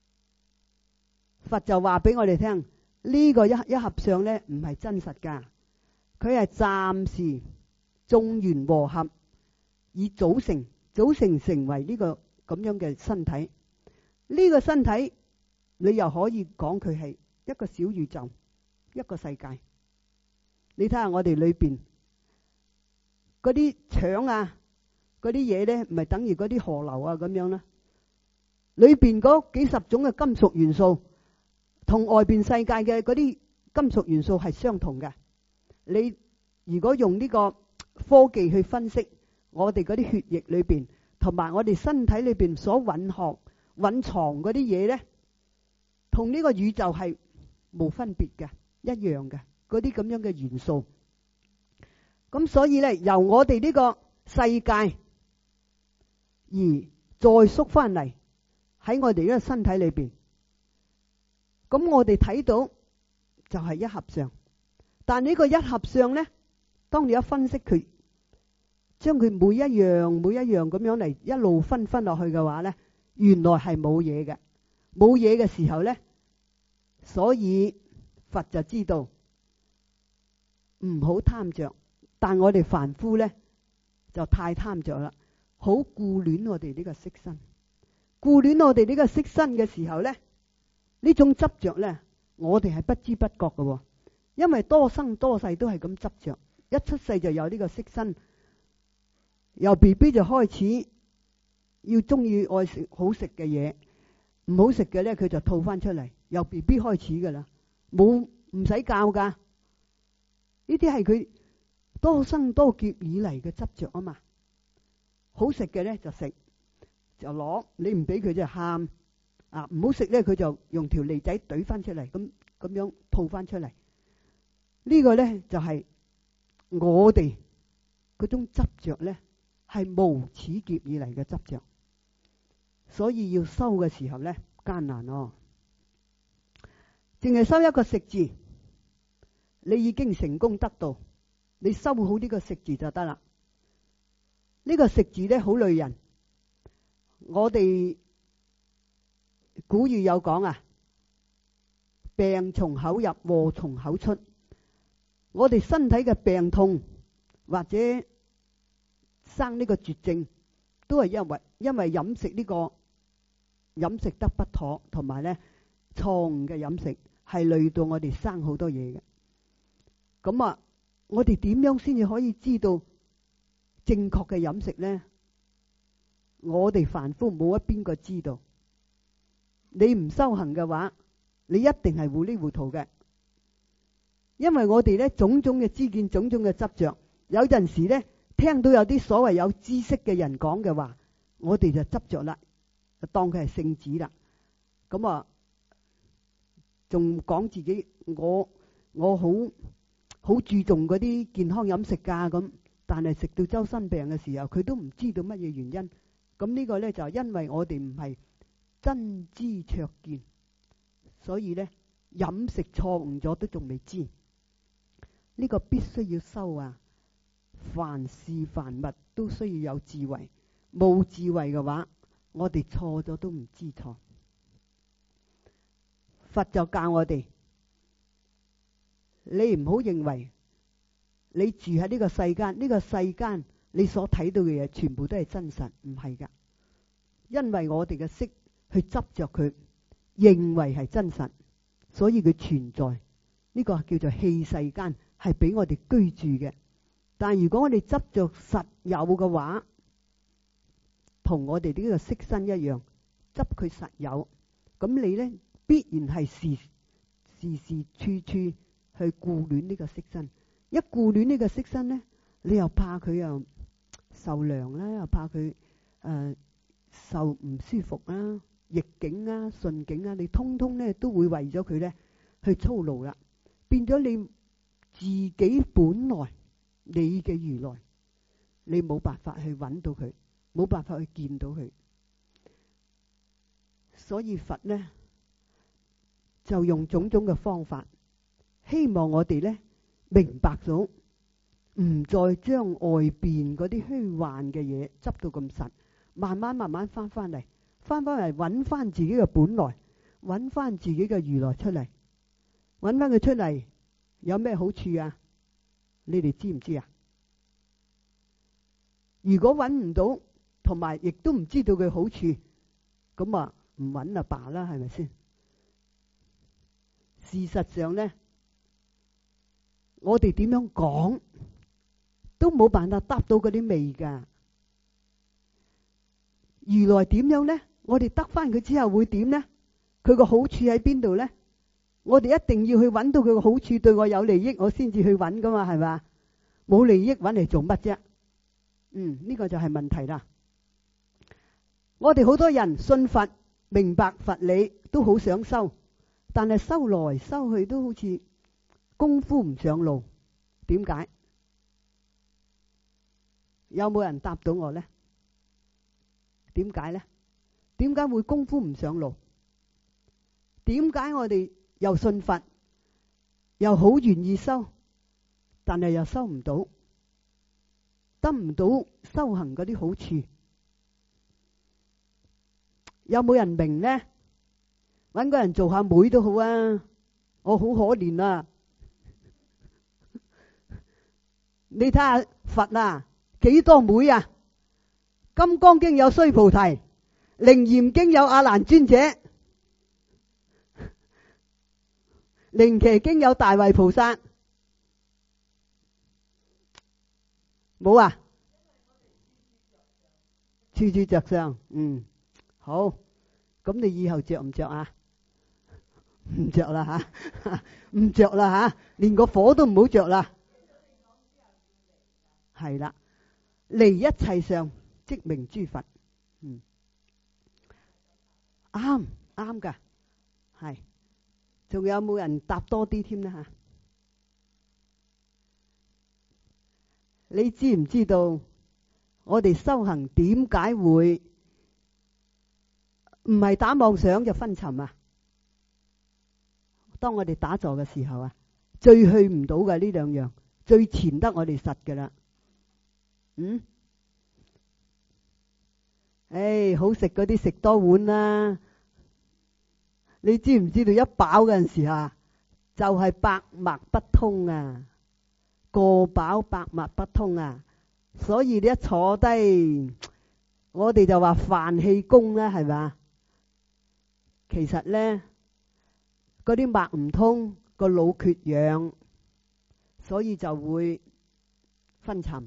佛就話俾我哋聽，呢個一合相呢，唔係真實噶， 佢係暫時眾緣和合以組成成為呢個咁樣嘅身體。呢個身體你又可以講佢係一個小宇宙，一個世界。你睇下我哋裏邊嗰啲腸啊，嗰啲嘢咧，唔係等於嗰啲河流啊咁樣啦。裏邊嗰幾十種嘅金屬元素，同外邊世界嘅嗰啲金屬元素係相同嘅。你如果用呢個科技去分析我哋嗰啲血液裏邊，同埋我哋身體裏邊所蘊藏嗰啲嘢咧，同呢個宇宙係冇分別嘅，一樣嘅嗰啲咁樣嘅元素。咁所以咧，由我哋呢個世界而再縮翻嚟喺我哋呢個身體裏邊，咁我哋睇到就係一合相。但呢個一合相咧，當你一分析佢，將佢每一樣咁樣嚟一路分落去嘅話咧，原來係冇嘢嘅。冇嘢嘅時候咧，所以佛就知道唔好貪着。但我哋凡夫咧就太貪着啦，好顧戀我哋呢個色身。顧戀我哋呢個色身嘅時候咧，呢種執着咧，我哋係不知不覺嘅。因為多生多世都係咁執着，一出世就有呢個色身，由 BB 就開始要中意愛食好食嘅嘢，唔好食嘅咧佢就吐翻出嚟，由 BB 開始噶啦，唔使教噶。呢啲係佢多生多劫以嚟嘅執着啊嘛。好食嘅咧就食就攞，你唔俾佢就喊啊，唔好食咧佢就用條脷仔懟翻出嚟，咁樣吐翻出嚟。呢個咧就係我哋嗰種執着咧，係無始劫以嚟嘅執着，所以要修嘅時候咧艱難哦。淨係修一個食字，你已經成功得到。你修好呢個食字就得啦。呢個食字咧好累人。我哋古語有講啊，病從口入，禍從口出。我哋身體嘅病痛或者生呢個絕症，都係因為飲食飲食得不妥，同埋咧錯誤嘅飲食，係累到我哋生好多嘢嘅。咁啊，我哋點樣先至可以知道正確嘅飲食咧？我哋凡夫冇一邊個知道。你唔修行嘅話，你一定係糊裡糊塗嘅。因為我哋咧種種嘅知見，種種嘅執着，有陣時咧聽到有啲所謂有知識嘅人講嘅話，我哋就執着啦，就當佢係聖旨啦。咁啊，仲講自己我好注重嗰啲健康飲食噶咁，但係食到周身病嘅時候，佢都唔知道乜嘢原因。咁呢個咧就係因為我哋唔係真知灼見，所以咧飲食錯誤咗都仲未知。呢個必須要修啊！凡事凡物都需要有智慧，冇智慧嘅話，我哋錯咗都唔知錯。佛就教我哋，你唔好認為你住喺呢個世間，呢個世間你所睇到嘅嘢全部都係真實，唔係噶。因為我哋嘅識去執着佢，認為係真實，所以佢存在。呢個叫做器世間，係俾我哋居住嘅。但如果我哋執着實有嘅話，同我哋呢個色身一樣，執佢實有，咁你呢必然係時時處處去顧戀呢個色身。一顧戀呢個色身呢，你又怕佢又受涼啦，又怕佢受唔舒服啦，逆境啊順境啊，你通通呢都會為咗佢呢去操勞啦。變咗你自己本來你嘅如來，你冇辦法去揾到佢，冇辦法去見到佢。所以佛呢就用種種嘅方法，希望我哋呢明白到，唔再將外邊嗰啲虛幻嘅嘢執到咁實，慢慢翻嚟揾翻自己嘅本來，揾翻自己嘅如來出嚟。揾翻佢出嚟有咩好處啊？ 你哋知唔知啊？如果揾唔到，同埋亦都唔知道佢好處，咁啊唔揾阿爸啦，係咪先？事實上呢，我哋點樣講都冇辦法答到嗰啲味噶。如來點樣呢？我哋得翻佢之後會點呢？佢個好處喺邊度呢？我哋一定要去揾到佢個好處，對我有利益，我先至去揾噶嘛，係嘛？冇利益揾嚟做乜啫？呢個就係問題啦。我哋好多人信佛，明白佛理，都好想修，但係修來修去都好似功夫唔上路。點解？有冇人答到我呢？點解呢？點解會功夫唔上路？點解我哋又信佛，又好願意修，但係又修唔到，得唔到修行嗰啲好處？有冇人明呢？搵個人做下妹都好啊！我好可憐啊！你睇下佛啊，幾多妹啊？金剛經有須菩提，楞嚴經有阿難尊者，楞伽經有大慧菩薩，冇啊？處處着相，好。咁你以後着唔着啊？唔着啦吓，唔着啦吓，連個火都唔好着啦。係啦，離一切相，即名諸佛。啱啱噶，係。仲有冇人答多啲添呢吓？你知唔知道我哋修行點解會唔係打妄想就昏沉啊？當我哋打坐嘅時候啊，最去唔到嘅呢兩樣，最纏得我哋實㗎啦。好食嗰啲食多碗啦。你知唔知道一飽嗰陣時啊，就係百脈不通啊，過飽百脈不通啊。所以你一坐低，我哋就話飯氣功啦，係嘛？其實呢，嗰啲脈唔通，個腦缺氧，所以就會昏沉。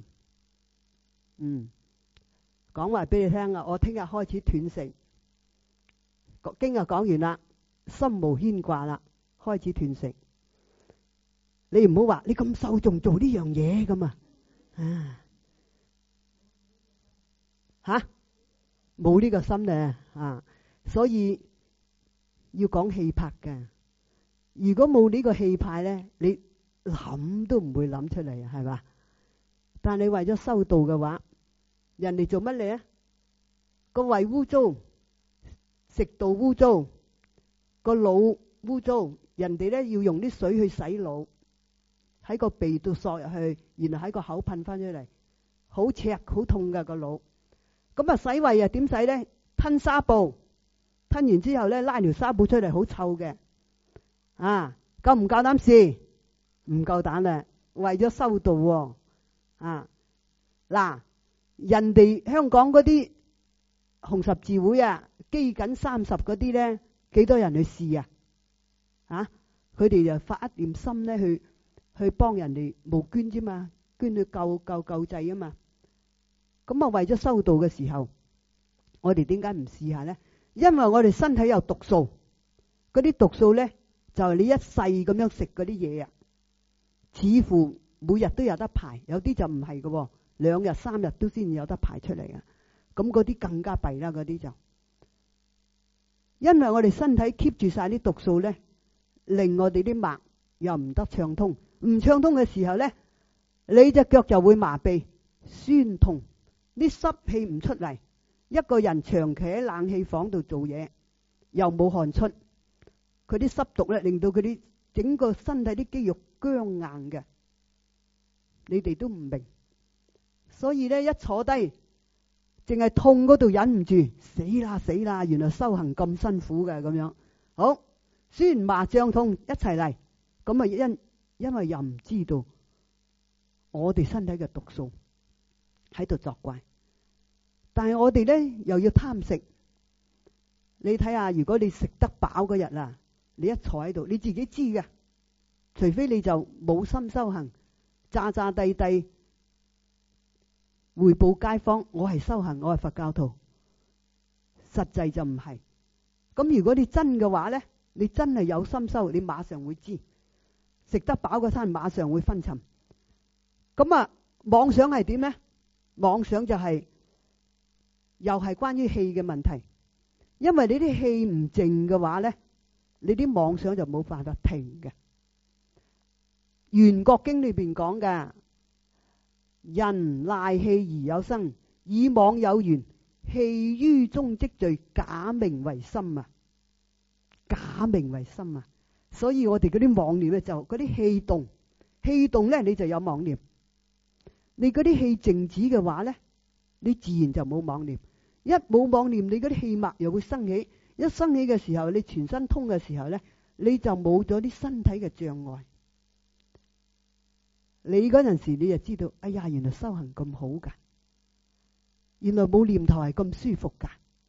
講話俾你聽啊！我聽日開始斷食，經日講完啦，心無牽掛啦，開始斷食。你唔好話你咁瘦仲做呢樣嘢咁啊！冇呢個心咧啊！所以要講氣魄嘅。如果冇呢個氣派咧，你諗都唔會諗出嚟，係嘛？但你為咗修道嘅話，人哋做乜你啊？個胃污糟，食道污糟，個腦污糟，人哋咧要用啲水去洗腦，喺個鼻度索入去，然後喺個口噴翻出嚟，好赤好痛噶個腦。咁啊洗胃啊點洗咧？吞紗布，吞完之後咧拉條紗布出嚟，好臭嘅。夠唔夠膽試？唔夠膽啦！為咗修道嗱，人哋香港嗰啲紅十字會啊，基緊30嗰啲咧，幾多人去試啊？佢哋就發一念心咧，去幫人哋募捐啫嘛，捐去救濟啊嘛。咁啊，為咗修道嘅時候，我哋點解唔試下咧？因為我哋身體有毒素，嗰啲毒素咧就係你一世咁樣食嗰啲嘢啊，似乎每日都有得排，有啲就唔係嘅，2日3日都先有得排出嚟啊。咁嗰啲更加弊啦，嗰啲就因為我哋身體 keep 住晒啲毒素咧，令我哋啲脈又唔得暢通，唔暢通嘅時候咧，你隻腳就會麻痹、酸痛，啲濕氣唔出嚟。一個人長期喺冷氣房度做嘢，又冇汗出，佢啲濕毒咧令到佢啲整個身體啲肌肉僵硬嘅，你哋都唔明。所以咧一坐低，淨係痛嗰度忍唔住，死啦！原來修行咁辛苦嘅咁樣。好，酸麻脹痛一齊嚟，咁啊因為又唔知道我哋身體嘅毒素喺度作怪。但係我哋呢又要貪食。你睇下，如果你食得飽嗰日啦，你一坐喺度，你自己知嘅。除非你就冇心修行，詐詐諦諦回報街坊，我係修行，我係佛教徒，實際就唔係。咁如果你真嘅話呢，你真係有心修，你馬上會知，食得飽嗰餐馬上會昏沉。咁啊，妄想係點呢？妄想就係又係關於氣嘅問題，因為你啲氣唔靜嘅話呢，你啲妄想就冇辦法停嘅。圓覺經裏邊講嘅，人賴氣而有生，以妄有緣，氣於中積聚，假名為心啊！假名為心啊！所以我哋嗰啲妄念咧，就嗰啲氣動，氣動咧你就有妄念。你嗰啲氣靜止嘅話咧，你自然就冇妄念。一冇妄念，你嗰啲氣脈又會生起，一生起嘅時候，你全身通嘅時候咧，你就冇咗啲身體嘅障礙。你嗰陣時你就知道，哎呀，原來修行咁好噶，原來冇念頭係咁舒服噶。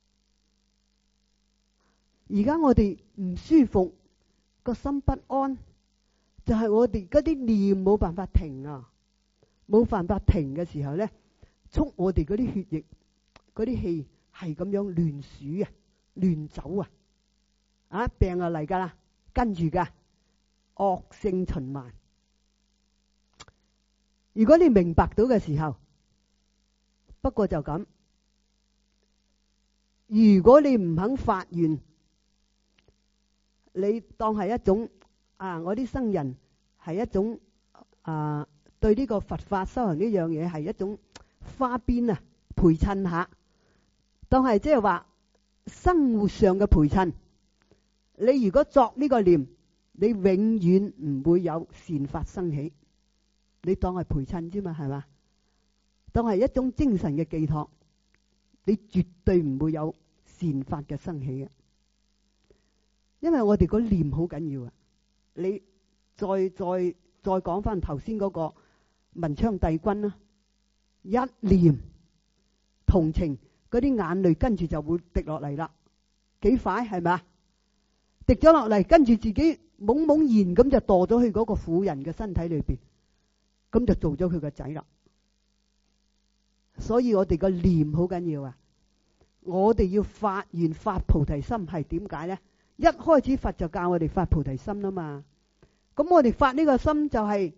而家我哋唔舒服，個心不安，就係我哋嗰啲念冇辦法停啊，冇辦法停嘅時候咧，促我哋嗰啲血液、嗰啲氣係咁樣亂鼠啊、亂走啊，啊病就嚟噶啦，跟住噶惡性循環。如果你明白到嘅時候，不過就咁。如果你唔肯發願，你當係一種我啲僧人係一種對呢個佛法修行呢樣嘢係一種花邊啊，陪襯下，當係即係話生活上嘅陪襯。你如果作呢個念，你永遠唔會有善法生起。你當係陪襯啫嘛，係嘛？當係一種精神嘅寄託，你絕對唔會有善法嘅生起嘅。因為我哋個念好緊要啊！你再講翻頭先嗰個文昌帝君啦，一念同情，嗰啲眼淚跟住就會滴落嚟啦，幾快係咪？滴咗落嚟，跟住自己懵懵然咁就墮咗去嗰個婦人嘅身體裏邊。咁就做咗佢個仔啦。所以我哋個念好緊要啊！我哋要發願發菩提心係點解呢？一開始佛就教我哋發菩提心啦嘛。咁我哋發呢個心就係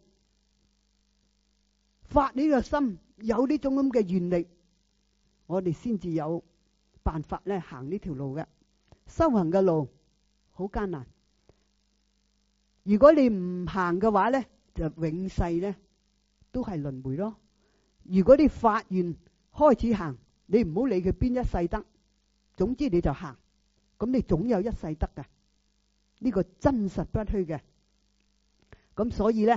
發呢個心，有呢種咁嘅願力，我哋先至有辦法咧行呢條路嘅。修行嘅路好艱難，如果你唔行嘅話呢，就永世呢都係輪迴咯。如果你發願開始行，你唔好理佢邊一世得，總之你就行，咁你總有一世得嘅，呢個真實不虛嘅。咁所以呢，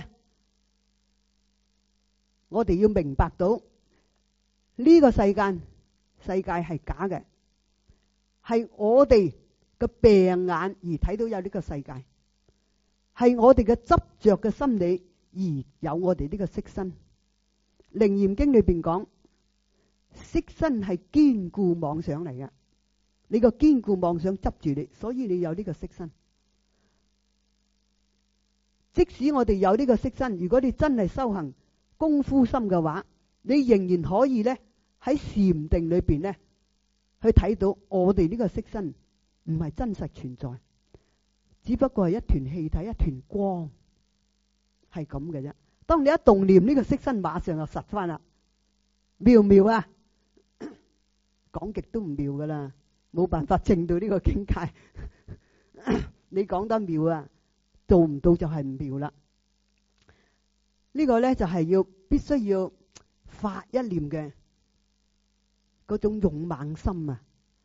我哋要明白到呢個世界係假嘅，係我哋嘅病眼而睇到有呢個世界，係我哋嘅執着嘅心理而有我哋呢個色身。楞嚴經裏邊講，色身係堅固妄想嚟嘅，你個堅固妄想執住你，所以你有呢個色身。即使我哋有呢個色身，如果你真係修行功夫深嘅話，你仍然可以呢喺禪定裏邊呢去睇到我哋呢個色身唔係真實存在，只不過係一團氣體、一團光，係咁嘅啫。當你一動念，呢個色身馬上就實翻啦，妙唔妙啊？講極都唔妙噶啦，冇辦法證到呢個境界。你講得妙啊，做唔到就係唔妙啦。呢個呢就係必須要發一念嘅嗰種勇猛心啊！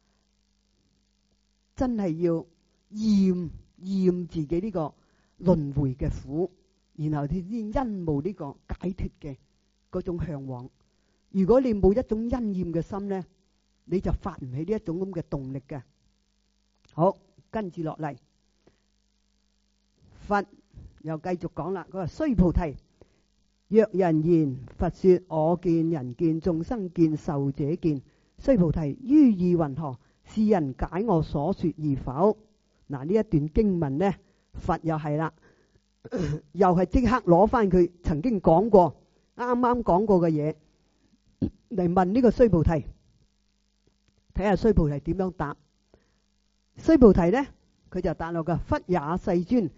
真係要厭自己呢個輪迴嘅苦，然後先因慕呢個解脫嘅嗰種向往。如果你冇一種欣厭嘅心呢，你就發唔起呢一種咁嘅動力嘅。好，跟住落嚟，佛又繼續講啦。佢話：須菩提， 若人言佛說我見人見眾生見壽者見，須菩提於意云何？是人解我所說而否？嗱，呢一段經文呢，佛又係啦，又係即刻攞翻佢曾經講過啱啱講過嘅嘢嚟問呢個須菩提，睇下須菩提點樣答。須菩提呢，佢就答落㗎：忽也世尊，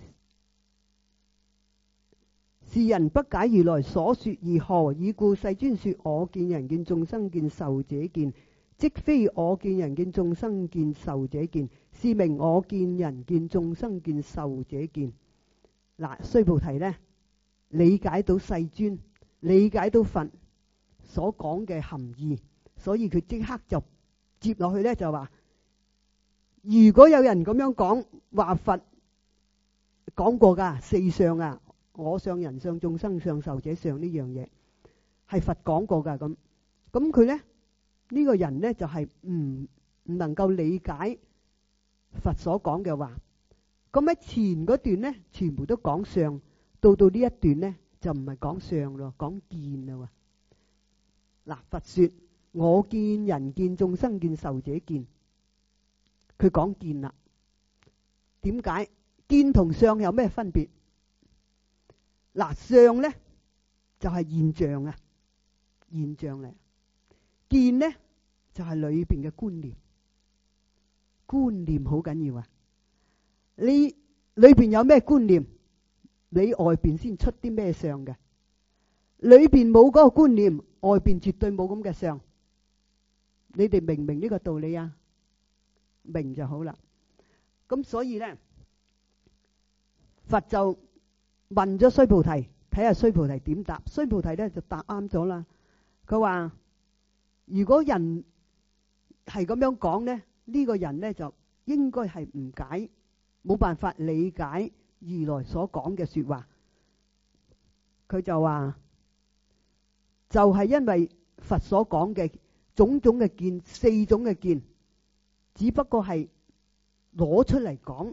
是人不解如來所說而何以故？世尊說我見人見眾生見壽者見，即非我見人見眾生見壽者見，是名我見人見眾生見壽者見。嗱，須菩提呢，理解到世尊，理解到佛所講嘅含義，所以佢即刻就接落去呢，就話：如果有人咁樣講話，佛講過噶四相啊，我相、人相、眾生相、壽者相呢樣嘢係佛講過噶。咁佢呢，呢個人呢，就係唔能夠理解佛所講嘅話。咁喺前嗰段呢，全部都講相，到呢一段呢，就唔係講相咯，講見咯。嗱，佛說我見人見眾生見壽者見，佢講見啦。點解見同相有咩分別？嗱，相呢就係現象啊，現象嚟。見呢就係裏邊嘅觀念，觀念好緊要啊！你裏邊有咩觀念，你外邊先出啲咩相嘅。裏邊冇嗰個觀念，外邊絕對冇咁嘅相。你哋明唔明呢個道理啊？明就好啦。咁所以呢，佛就問咗須菩提，睇下須菩提點答。須菩提呢就答啱咗啦。佢話如果人係咁樣講呢，呢個人呢就應該係唔解，冇辦法理解如來所講嘅說話。佢就話就係因為佛所講嘅種種嘅見，四種嘅見，只不過係攞出嚟講，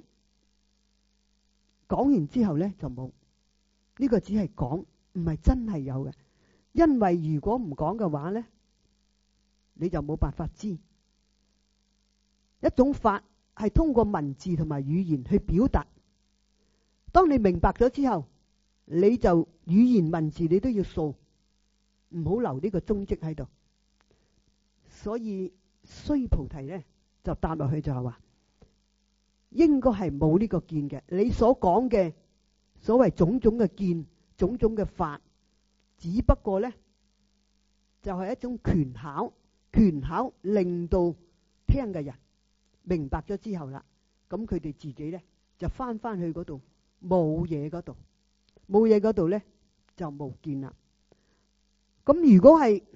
講完之後呢就冇。呢個只係講，唔係真係有嘅。因為如果唔講嘅話呢，你就冇辦法知。一種法係通過文字同埋語言去表達。當你明白咗之後，你就語言文字你都要掃，唔好留呢個蹤跡喺度。所以須菩提呢就答落去就係話，應該係冇呢個見嘅。你所講嘅所謂種種嘅見，種種嘅法，只不過呢就係一種權巧，權巧令到聽嘅人明白咗之後啦，咁佢哋自己呢就翻去嗰度冇嘢嗰度，冇嘢嗰度呢就冇見啦。咁如果係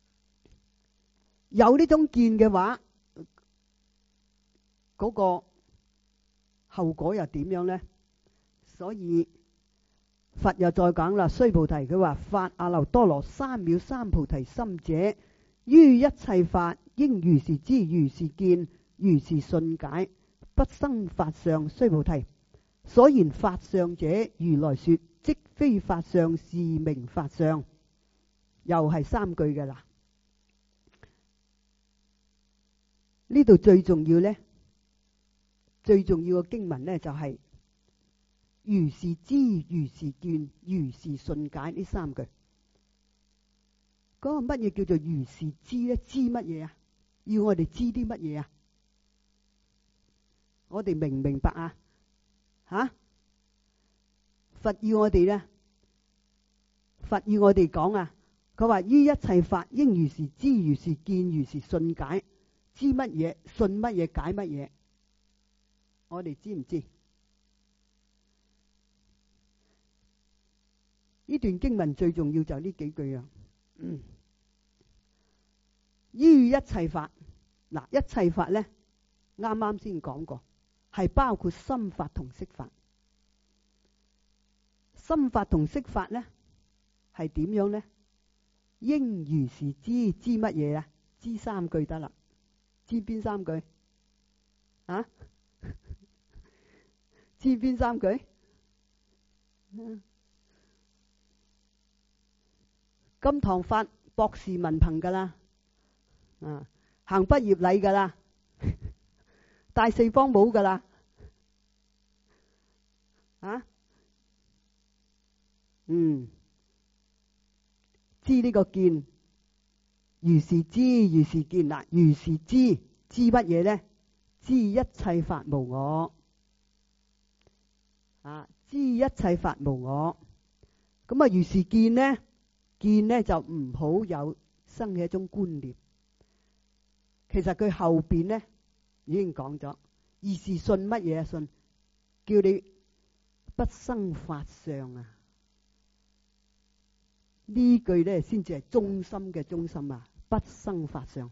有呢種見嘅話，嗰個後果又點樣呢？所以佛又再講啦，須菩提佢話：發阿耨多羅三藐三菩提心者，於一切法應如是知，如是見，如是信解，不生法相。須菩提，所言法相者，如來說，即非法相，是名法相。又係三句嘅啦。呢度最重要呢，最重要嘅經文呢，就係如是知，如是見，如是信解呢三句。嗰個乜嘢叫做如是知呢？知乜嘢啊？要我哋知啲乜嘢啊？我哋明唔明白啊？吓？佛要我哋呢？佛要我哋講啊？佢話於一切法應如是知，如是見，如是信解。知乜嘢？信乜嘢？解乜嘢？我哋知唔知？呢段經文最重要就係呢幾句啊。於一切法，嗱，一切法呢，啱啱先講過，係包括心法同色法。心法同色法呢，係點樣呢？應如是知，知乜嘢啊？知三句得啦。知邊三句？啊？知邊三句？ 金堂發博士文憑噶啦，行畢業禮噶啦，戴四方帽噶啦，知呢個見，如是知，如是見嗱，如是知乜嘢呢？知一切法無我，知一切法無我。咁如是見呢？見呢就唔好有生起一種觀念。其實佢後邊呢已經講咗，而是信乜嘢啊？信叫你不生法相啊！呢句呢先至係中心嘅中心啊！不生法相，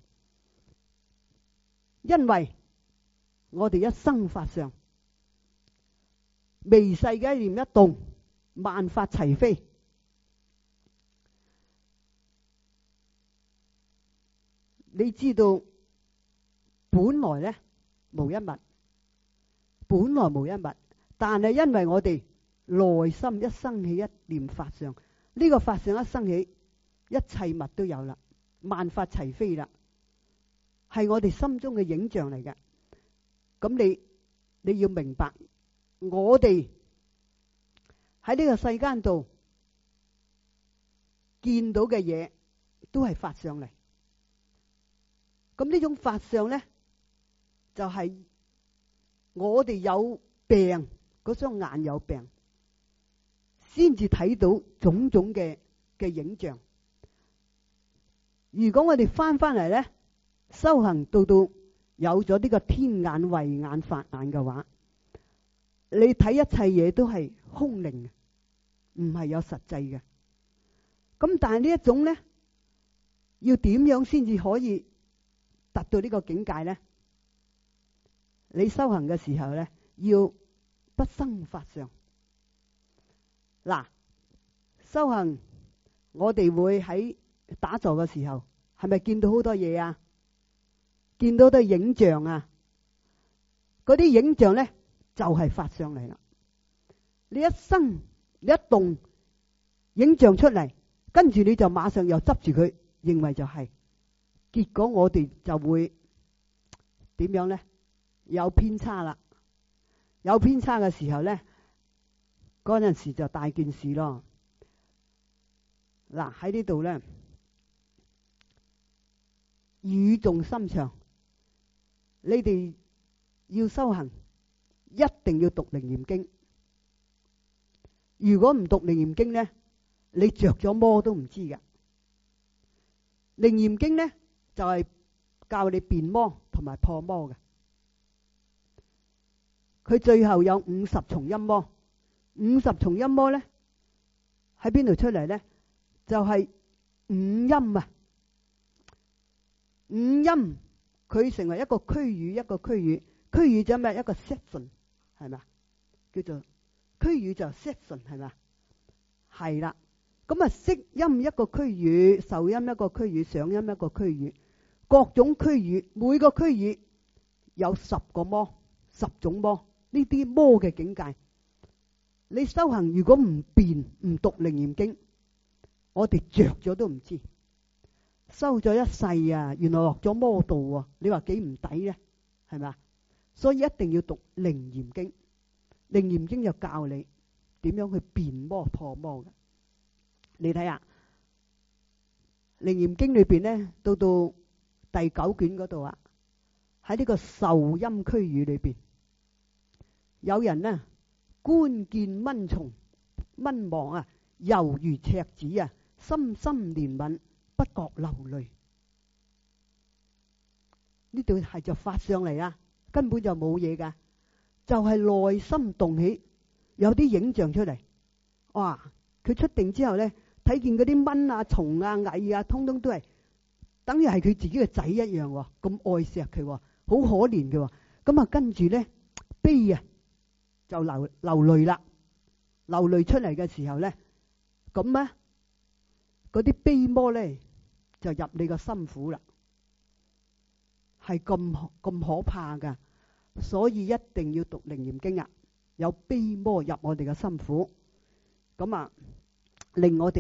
因為我哋一生法相，微細嘅一念一動，萬法齊飛。你知道本來呢無一物，本來無一物，但係因為我哋內心一生起一念法相，呢個法相一生起，一切物都有啦，萬法齊飛啦，係我哋心中嘅影像嚟嘅。咁你要明白，我哋喺呢個世間度見到嘅嘢都係法相嚟。咁呢種法相呢，就係我哋有病，嗰雙眼有病，先至睇到種種嘅影像。如果我哋翻嚟呢，修行到有咗呢個天眼、慧眼、法眼嘅話，你睇一切嘢都係空靈嘅，唔係有實際嘅。咁但係呢一種呢，要點樣先至可以達到呢個境界呢？你修行嘅時候呢，要不生法相。嗱，修行我哋會喺打坐嘅時候，係咪見到好多嘢啊？見到都係影像啊！嗰啲影像呢，就係法相嚟啦。你一生你一動影像出嚟，跟住你就馬上又執住佢，認為就係。結果我哋就會點樣呢？有偏差啦，有偏差嘅時候呢，嗰陣時就大件事咯。嗱，喺呢度呢，語重心長，你哋要修行，一定要讀楞嚴經。如果唔讀楞嚴經呢，你着咗魔都唔知㗎。楞嚴經呢，就係教你變魔同埋破魔嘅。佢最後有50重陰魔，50重陰魔呢，喺邊度出嚟呢？就係五陰啊！五陰佢成為一個區語，一個區語，區語就咩？一個 section 係咪？叫做區語就 section 係咪？係啦。咁色音一個區語，受音一個區語，想音一個區語，各種區語，每個區語有10個魔，10種魔。呢啲魔嘅境界，你修行如果唔變唔讀楞嚴經，我哋着咗都唔知。修咗一世啊，原來落咗魔道啊！你話幾唔抵呢？係咪？所以一定要讀楞嚴經。楞嚴經就教你點樣去變魔破魔嘅。你睇下楞嚴經裏邊呢，到第9卷嗰度啊，喺呢個受陰區語裏邊，有人呢觀見蚊蟲蚊虻啊，猶如赤子啊，深深憐憫，不覺流淚。呢度係就法相嚟啦，根本就冇嘢噶，就係內心動起有啲影像出嚟。哇！佢出定之後呢，睇見嗰啲蚊啊、蟲啊、蟻啊，通通都係等於係佢自己嘅仔一樣，咁愛錫佢，好可憐嘅。咁啊，跟住呢，悲啊，就流淚啦。流淚出嚟嘅時候呢，咁呢，嗰啲悲魔呢，就入你個心府啦，係咁可怕噶。所以一定要讀楞嚴經啊，有悲魔入我哋嘅心府，咁啊令我哋呢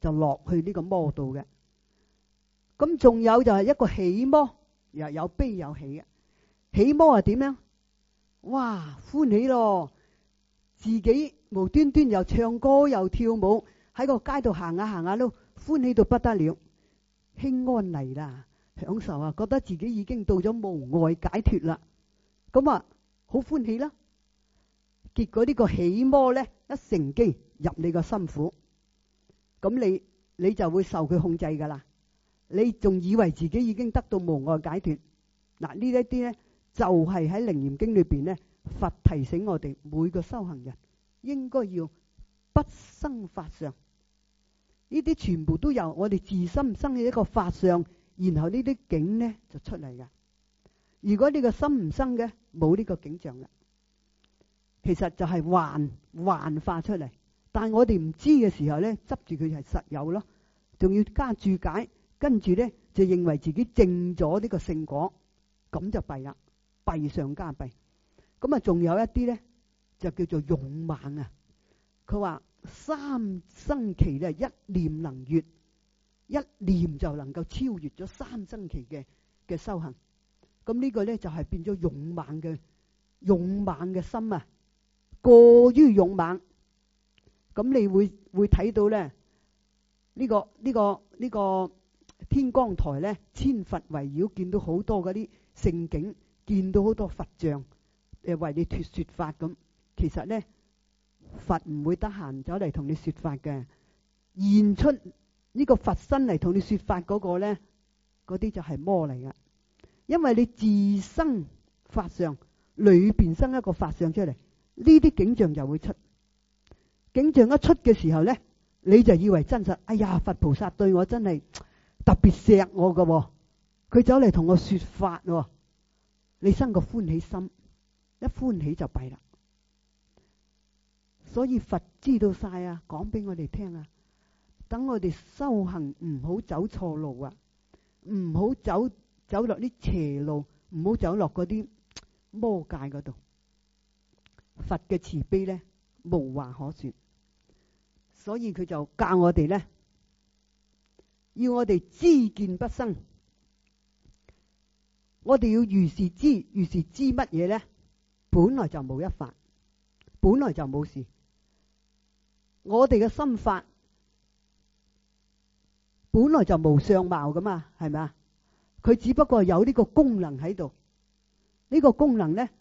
就落去呢個魔道嘅。咁仲有就係一個喜魔，又有悲有喜嘅。喜魔係點樣？哇，歡喜咯！自己無端端又唱歌又跳舞，喺個街度行下行下都歡喜到不得了，輕安嚟啦，享受啊，覺得自己已經到咗無礙解脫啦，咁啊好歡喜啦。結果呢個喜魔咧一乘機入你個心府，咁你就會受佢控制噶啦。你仲以為自己已經得到無礙解脫？嗱，呢一啲咧就係喺《楞嚴經》裏邊咧，佛提醒我哋每個修行人應該要不生法相。呢啲全部都由我哋自心生起一個法相，然後呢啲境咧就出嚟噶。如果呢個心唔生嘅，冇呢個景象嘅，其實就係幻化出嚟。但係我哋唔知嘅時候咧，執住佢係實有咯，仲要加注解，跟住咧就認為自己證咗呢個聖果，咁就弊啦，弊上加弊。咁啊，仲有一啲咧就叫做勇猛啊。佢話三生期咧一念能越，一念就能夠超越咗三生期嘅修行。咁呢個咧就係變咗勇猛嘅心啊，過於勇猛。咁你會睇到咧呢個天光台咧，千佛圍繞，見到好多嗰啲聖景，見到好多佛像，為你說法咁。其實咧佛唔會得閒走嚟同你說法嘅，現出呢個佛身嚟同你說法嗰個咧，嗰啲就係魔嚟嘅。因為你自生法相，裏邊生一個法相出嚟，呢啲景象就會出。景象一出嘅時候咧，你就以為真實。哎呀，佛菩薩對我真係特別錫我噶，佢走嚟同我說法，你生個歡喜心，一歡喜就弊啦。所以佛知道晒啊，講俾我哋聽啊，等我哋修行唔好走錯路啊，唔好走落啲邪路，唔好走落嗰啲魔界嗰度。佛嘅慈悲咧無話可說，所以佢就教我哋咧，要我哋知見不生。我哋要如是知，如是知乜嘢咧？本來就冇一法，本來就冇事。我哋嘅心法本來就冇相貌噶嘛，係咪啊？佢只不過有呢個功能喺度，呢個功能咧，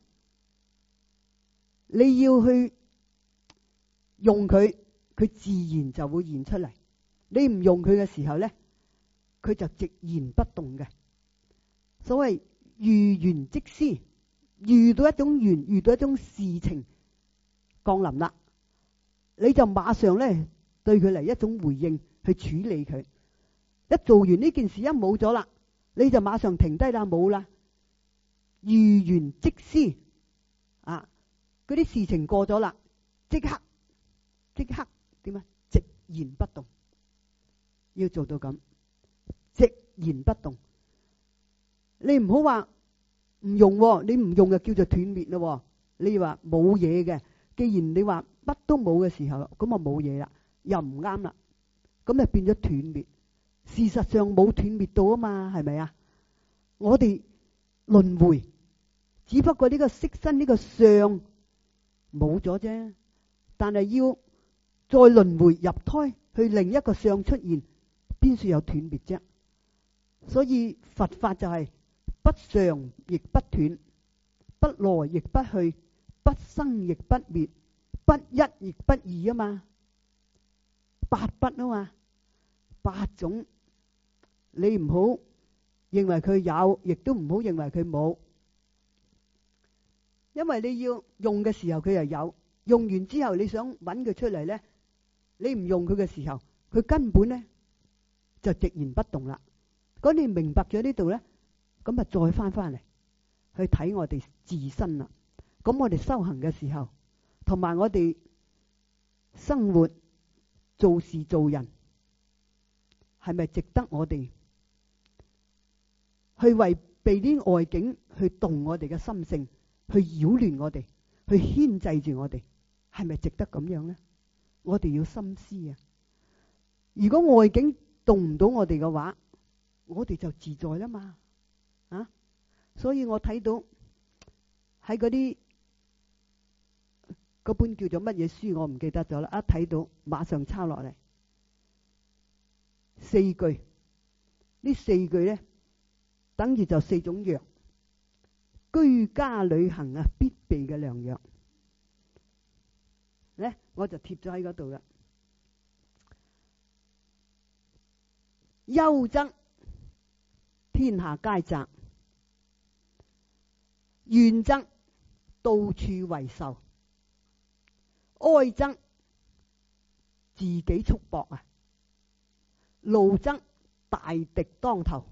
你要去用佢，佢自然就會現出嚟。你唔用佢嘅時候咧，佢就寂然不動嘅。所謂遇緣即施，遇到一種緣，遇到一種事情降臨啦，你就馬上咧對佢嚟一種回應去處理佢。一做完呢件事一冇咗啦，你就馬上停低啦，冇啦。遇緣即施啊，嗰啲事情過咗啦，即刻點啊？寂然不動，要做到咁寂然不動。你唔好話唔用，你唔用就叫做斷滅咯。你話冇嘢嘅，既然你話乜都冇嘅時候，咁啊冇嘢啦，又唔啱啦，咁就變咗斷滅。事實上冇斷滅到啊嘛，係咪啊？我哋輪迴，只不過呢個色身呢個相冇咗啫，但係要再輪迴入胎去另一個相出現，邊處有斷滅啫？所以佛法就係不常亦不斷，不來亦不去，不生亦不滅，不一亦不二啊嘛，八不啊嘛，八種。你唔好認為佢有，亦都唔好認為佢冇，因為你要用嘅時候佢又有，用完之後你想揾佢出嚟咧，你唔用佢嘅時候，佢根本咧就寂然不動啦。咁你明白咗呢度咧，咁啊再翻嚟去睇我哋自身啦。咁我哋修行嘅時候，同埋我哋生活做事做人，係咪值得我哋去為被啲外境去動我哋嘅心性，去擾亂我哋，去牽制住我哋，係咪值得咁樣呢？我哋要深思啊！ 如果外境動唔到我哋嘅話，我哋就自在啦嘛。所以我睇到喺嗰本叫做乜嘢書，我唔記得咗啦。一睇到馬上抄落嚟4句，呢4句呢，等於就4種藥，居家旅行啊必備嘅良藥呢，我就貼咗喺嗰度啦。憂則天下皆責，怨則到處為仇，哀則自己束縛啊，怒則大敵當頭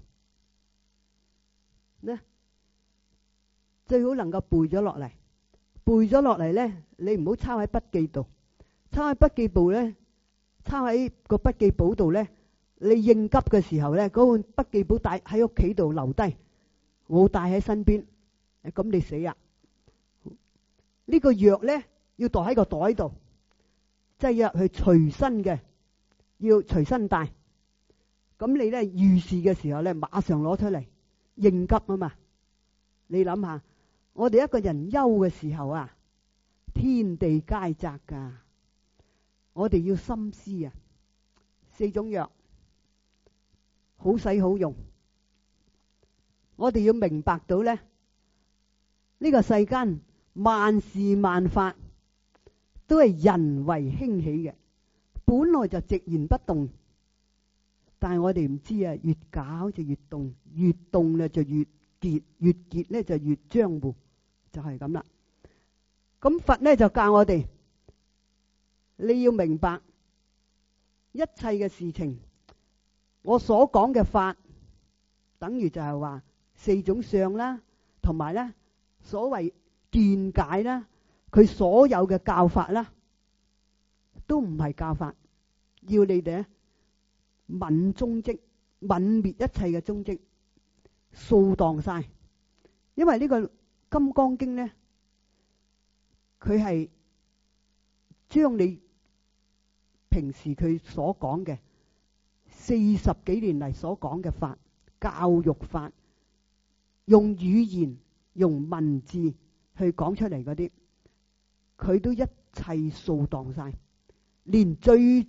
呢，最好能夠背咗落嚟。背咗落嚟呢，你唔好抄喺筆記度，抄喺筆記簿呢，抄喺個筆記簿度呢，你應急嘅時候呢，嗰本筆記簿帶喺屋企度留低，冇帶喺身邊，咁你死啊！呢個藥呢，要袋喺個袋度，即係藥去隨身嘅，要隨身帶。咁你呢，遇事嘅時候呢，馬上攞出嚟應急啊嘛！你諗下，我哋一個人憂嘅時候啊，天地皆責噶，我哋要深思啊。4種藥好使好用，我哋要明白到呢，呢個世間萬事萬法都係人為興起嘅，本來就寂然不動，但係我哋唔知啊，越搞就越動，越動咧就越結，越結咧就越張糊，就係咁啦。咁佛呢就教我哋，你要明白一切嘅事情，我所講嘅法，等於就係話4種相啦，同埋呢所謂見解啦，佢所有嘅教法啦，都唔係教法，要你哋泯蹤跡，泯滅一切嘅蹤跡，掃蕩晒。因為呢個金剛經呢，佢係將你平時佢所講嘅40幾年嚟所講嘅法，教育法，用語言用文字去講出嚟嗰啲，佢都一切掃蕩晒，連最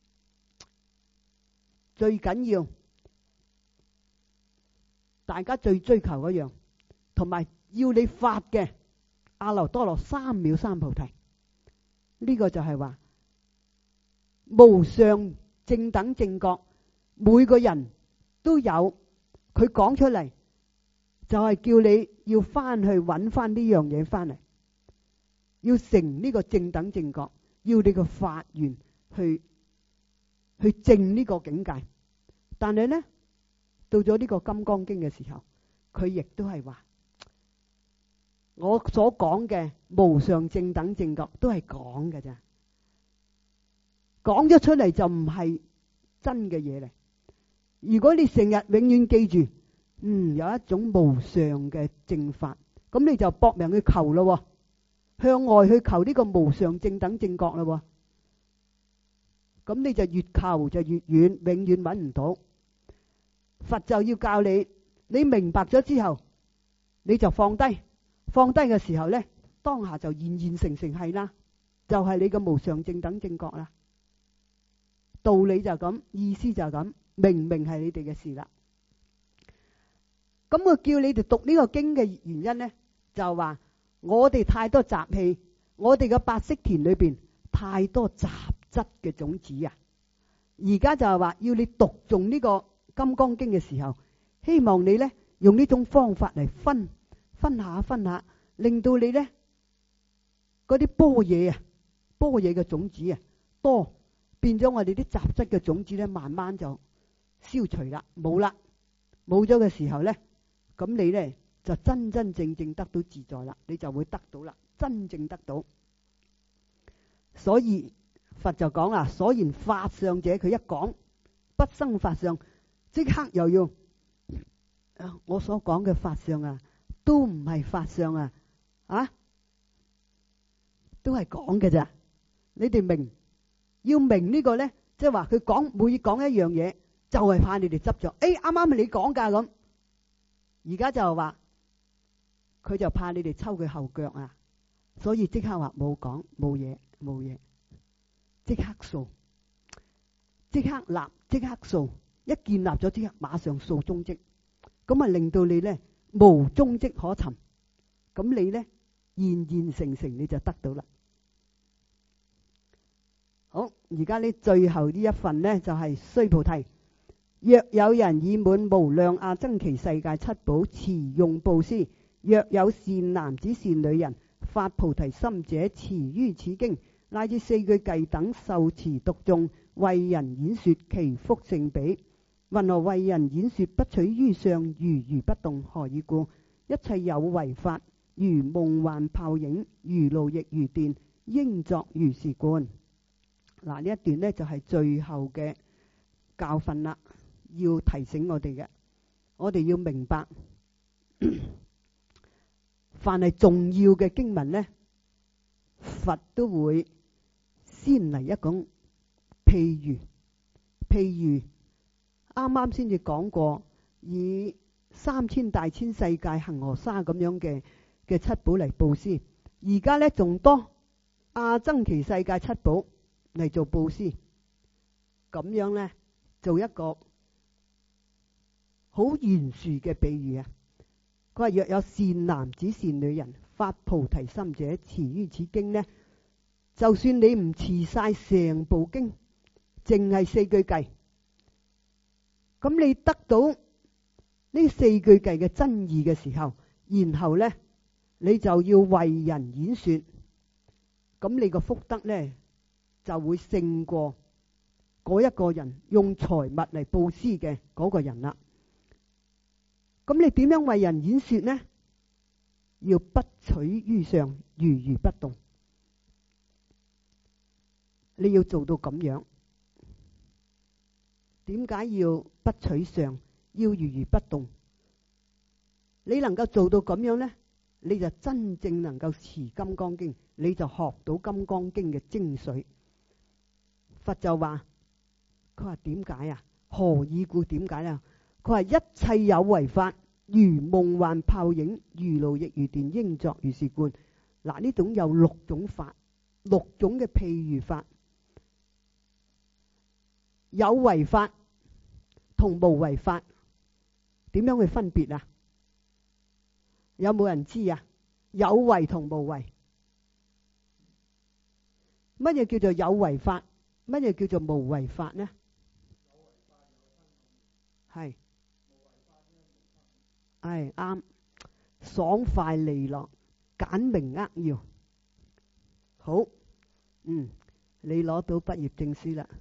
緊要大家最追求嗰樣，同埋要你發嘅阿耨多羅三藐三菩提，呢個就係話無上正等正覺，每個人都有，佢講出嚟就係叫你要翻去揾翻呢樣嘢翻嚟，要成呢個正等正覺，要你個發願去證呢個境界。但係呢，到咗呢個金剛經嘅時候，佢亦都係話我所講嘅無上正等正覺都係講嘅咋，講咗出嚟就唔係真嘅嘢嚟。如果你成日永遠記住，有一種無上嘅正法，咁你就搏命去求咯，向外去求呢個無上正等正覺咯。咁你就越求就越遠，永遠揾唔到。佛就要教你，你明白咗之後，你就放低，放低嘅時候呢，當下就現現成成係啦，就係你嘅無上正等正覺啦。道理就咁，意思就咁，明明係你哋嘅事啦。咁我叫你哋讀呢個經嘅原因呢，就話我哋太多雜氣，我哋嘅白色田裏邊太多雜質嘅種子啊！而家就係話要你讀誦呢個金剛經嘅時候，希望你呢用呢種方法嚟分下，令到你呢嗰啲般若啊，般若嘅種子啊多，變咗我哋啲雜質嘅種子呢，慢慢就消除啦，冇咗嘅時候呢，咁你呢就真真正正得到自在啦，你就會得到啦，真正得到。所以佛就講啊，所言法相者，佢一講不生法相，即刻又要我所講嘅法相啊，都唔係法相啊，都係講嘅咋。你哋明，要明呢個呢， 即係話佢每講一樣嘢，就係怕你哋執着。啱啱係你講㗎咁，而家就話佢就怕你哋抽佢後腳啊，所以即刻話冇講，冇嘢，即刻掃，即刻立，即刻掃，一建立咗即刻馬上掃蹤跡，咁啊令到你咧無蹤跡可尋，咁你咧現成你就得到啦。好，而家呢最後呢一份呢，就係須菩提，若有人以滿無量阿僧祇世界七寶持用布施，若有善男子善女人發菩提心者，持於此經乃至四句偈等受持讀誦，為人演說，其福勝彼。云何為人演說？不取於相，如不動。何以故？一切有為法，如夢幻泡影，如露亦如電，應作如是觀。嗱，呢一段呢，就係最後嘅教訓啦，要提醒我哋嘅，我哋要明白，凡係重要嘅經文呢，佛都會先嚟一講譬如啱啱先至講過，以3000大千世界恒河沙咁樣嘅七寶嚟布施，而家呢，仲多阿僧祇世界七寶嚟做布施，咁樣呢，做一個好懸殊嘅比喻啊！佢話若有善男子善女人發菩提心者，持於此經呢，就算你唔持晒成部經，淨係四句偈，咁你得到呢四句偈嘅真義嘅時候，然後呢，你就要為人演說，咁你個福德呢，就會勝過嗰一個人用財物嚟布施嘅嗰個人啦。咁你點樣為人演說呢？要不取於相，如不動。你要做到咁樣。點解要不取相，要如不動？你能夠做到咁樣呢，你就真正能夠持金剛經，你就學到金剛經嘅精髓。佛就話，佢話點解啊？何以故？點解呢？佢話一切有為法，如夢幻泡影，如露亦如電，應作如是觀。嗱，呢種有6種法，6種嘅譬喻法。有為法同無為法點樣去分別啊？有冇人知啊？有為同無為，乜嘢叫做有為法？乜嘢叫做無為法呢？係啱，爽快利落，簡明扼要。好，你攞到畢業證書啦。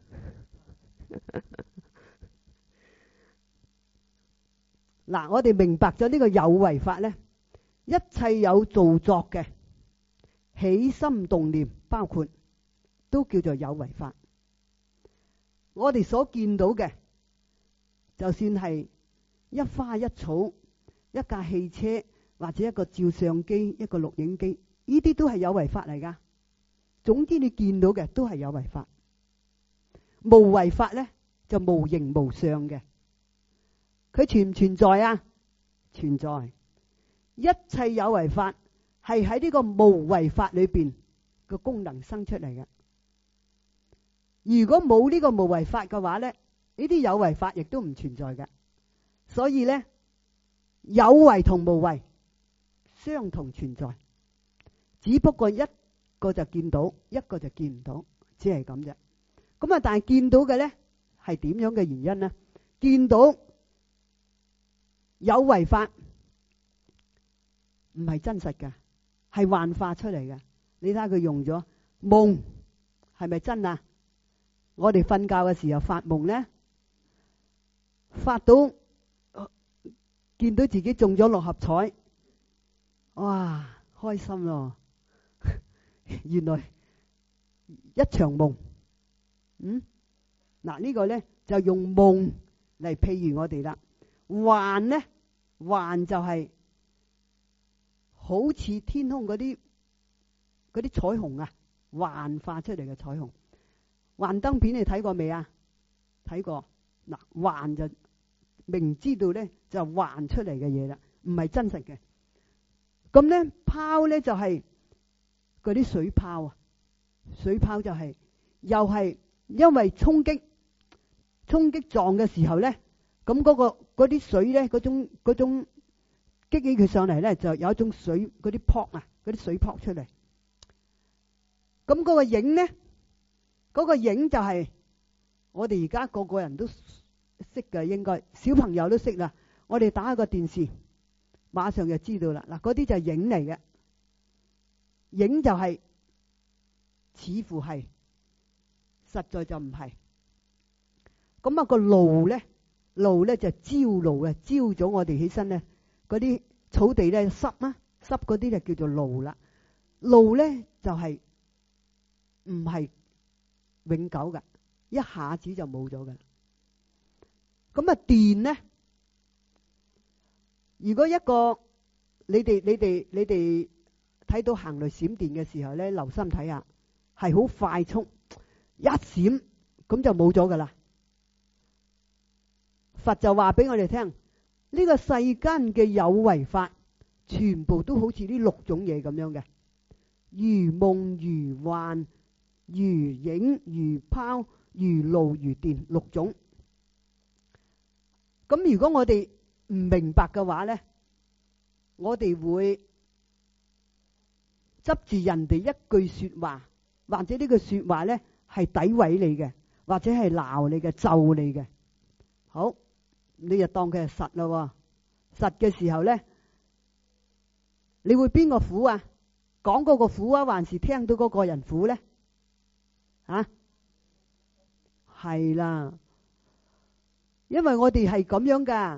嗱，我哋明白咗呢個有為法呢，一切有造作嘅起心動念，包括都叫做有為法。我哋所見到嘅，就算係一花一草，一架汽車，或者一個照相機，一個錄影機，呢啲都係有為法嚟噶。總之你見到嘅都係有為法。無為法呢，就無形無相嘅。佢存唔存在啊？存在。一切有為法係喺呢個無為法裏邊個功能生出嚟嘅。如果冇呢個無為法嘅話呢，呢啲有為法亦都唔存在嘅。所以呢，有為同無為相同存在，只不過一個就見到，一個就見唔到，只係咁啫。咁啊，但係見到嘅呢係點樣嘅原因呢？見到有為法唔係真實嘅，係幻化出嚟嘅。你睇下佢用咗夢，係咪真啊？我哋瞓覺嘅時候發夢呢，發到見到自己中咗6合彩，哇，開心咯！原來一場夢。嗱，呢個呢就用夢嚟譬喻我哋啦。幻呢，幻就係好似天空嗰啲彩虹啊，幻化出嚟嘅彩虹。 幻燈片你睇過未啊？睇過。嗱，幻就明知道咧就幻出嚟嘅嘢啦，唔係真實嘅。咁咧泡咧就係嗰啲水泡啊，水泡就係又係因為衝擊撞嘅時候咧，咁嗰啲水咧嗰種激起佢上嚟咧，就有一種水嗰啲泡啊，嗰啲水泡出嚟。咁嗰個影咧，嗰個影就係我哋而家個個人都識嘅，應該小朋友都識啦。我哋打開個電視，馬上就知道啦。嗱，嗰啲就係影嚟嘅，影就係似乎係，實在就唔係。咁啊個露咧就朝露啊，朝早我哋起身咧，嗰啲草地咧濕啊，濕嗰啲就叫做露啦。露咧就係唔係永久嘅，一下子就冇咗嘅。咁啊電咧，如果一個你哋睇到行雷閃電嘅時候咧，留心睇下，係好快速，一閃咁就冇咗噶啦。佛就話俾我哋聽，呢個世間嘅有為法，全部都好似呢6種嘢咁樣嘅，如夢如幻、如影如泡、如露如電，6種。咁如果我哋唔明白嘅話咧，我哋會執住人哋一句說話，或者呢句說話咧係詆毀你嘅，或者係鬧你嘅、咒你嘅。好，你就當佢係實咯。實嘅時候咧，你會邊個苦啊？講嗰個苦啊，還是聽到嗰個人苦咧？啊，係啦。因為我哋係咁樣噶。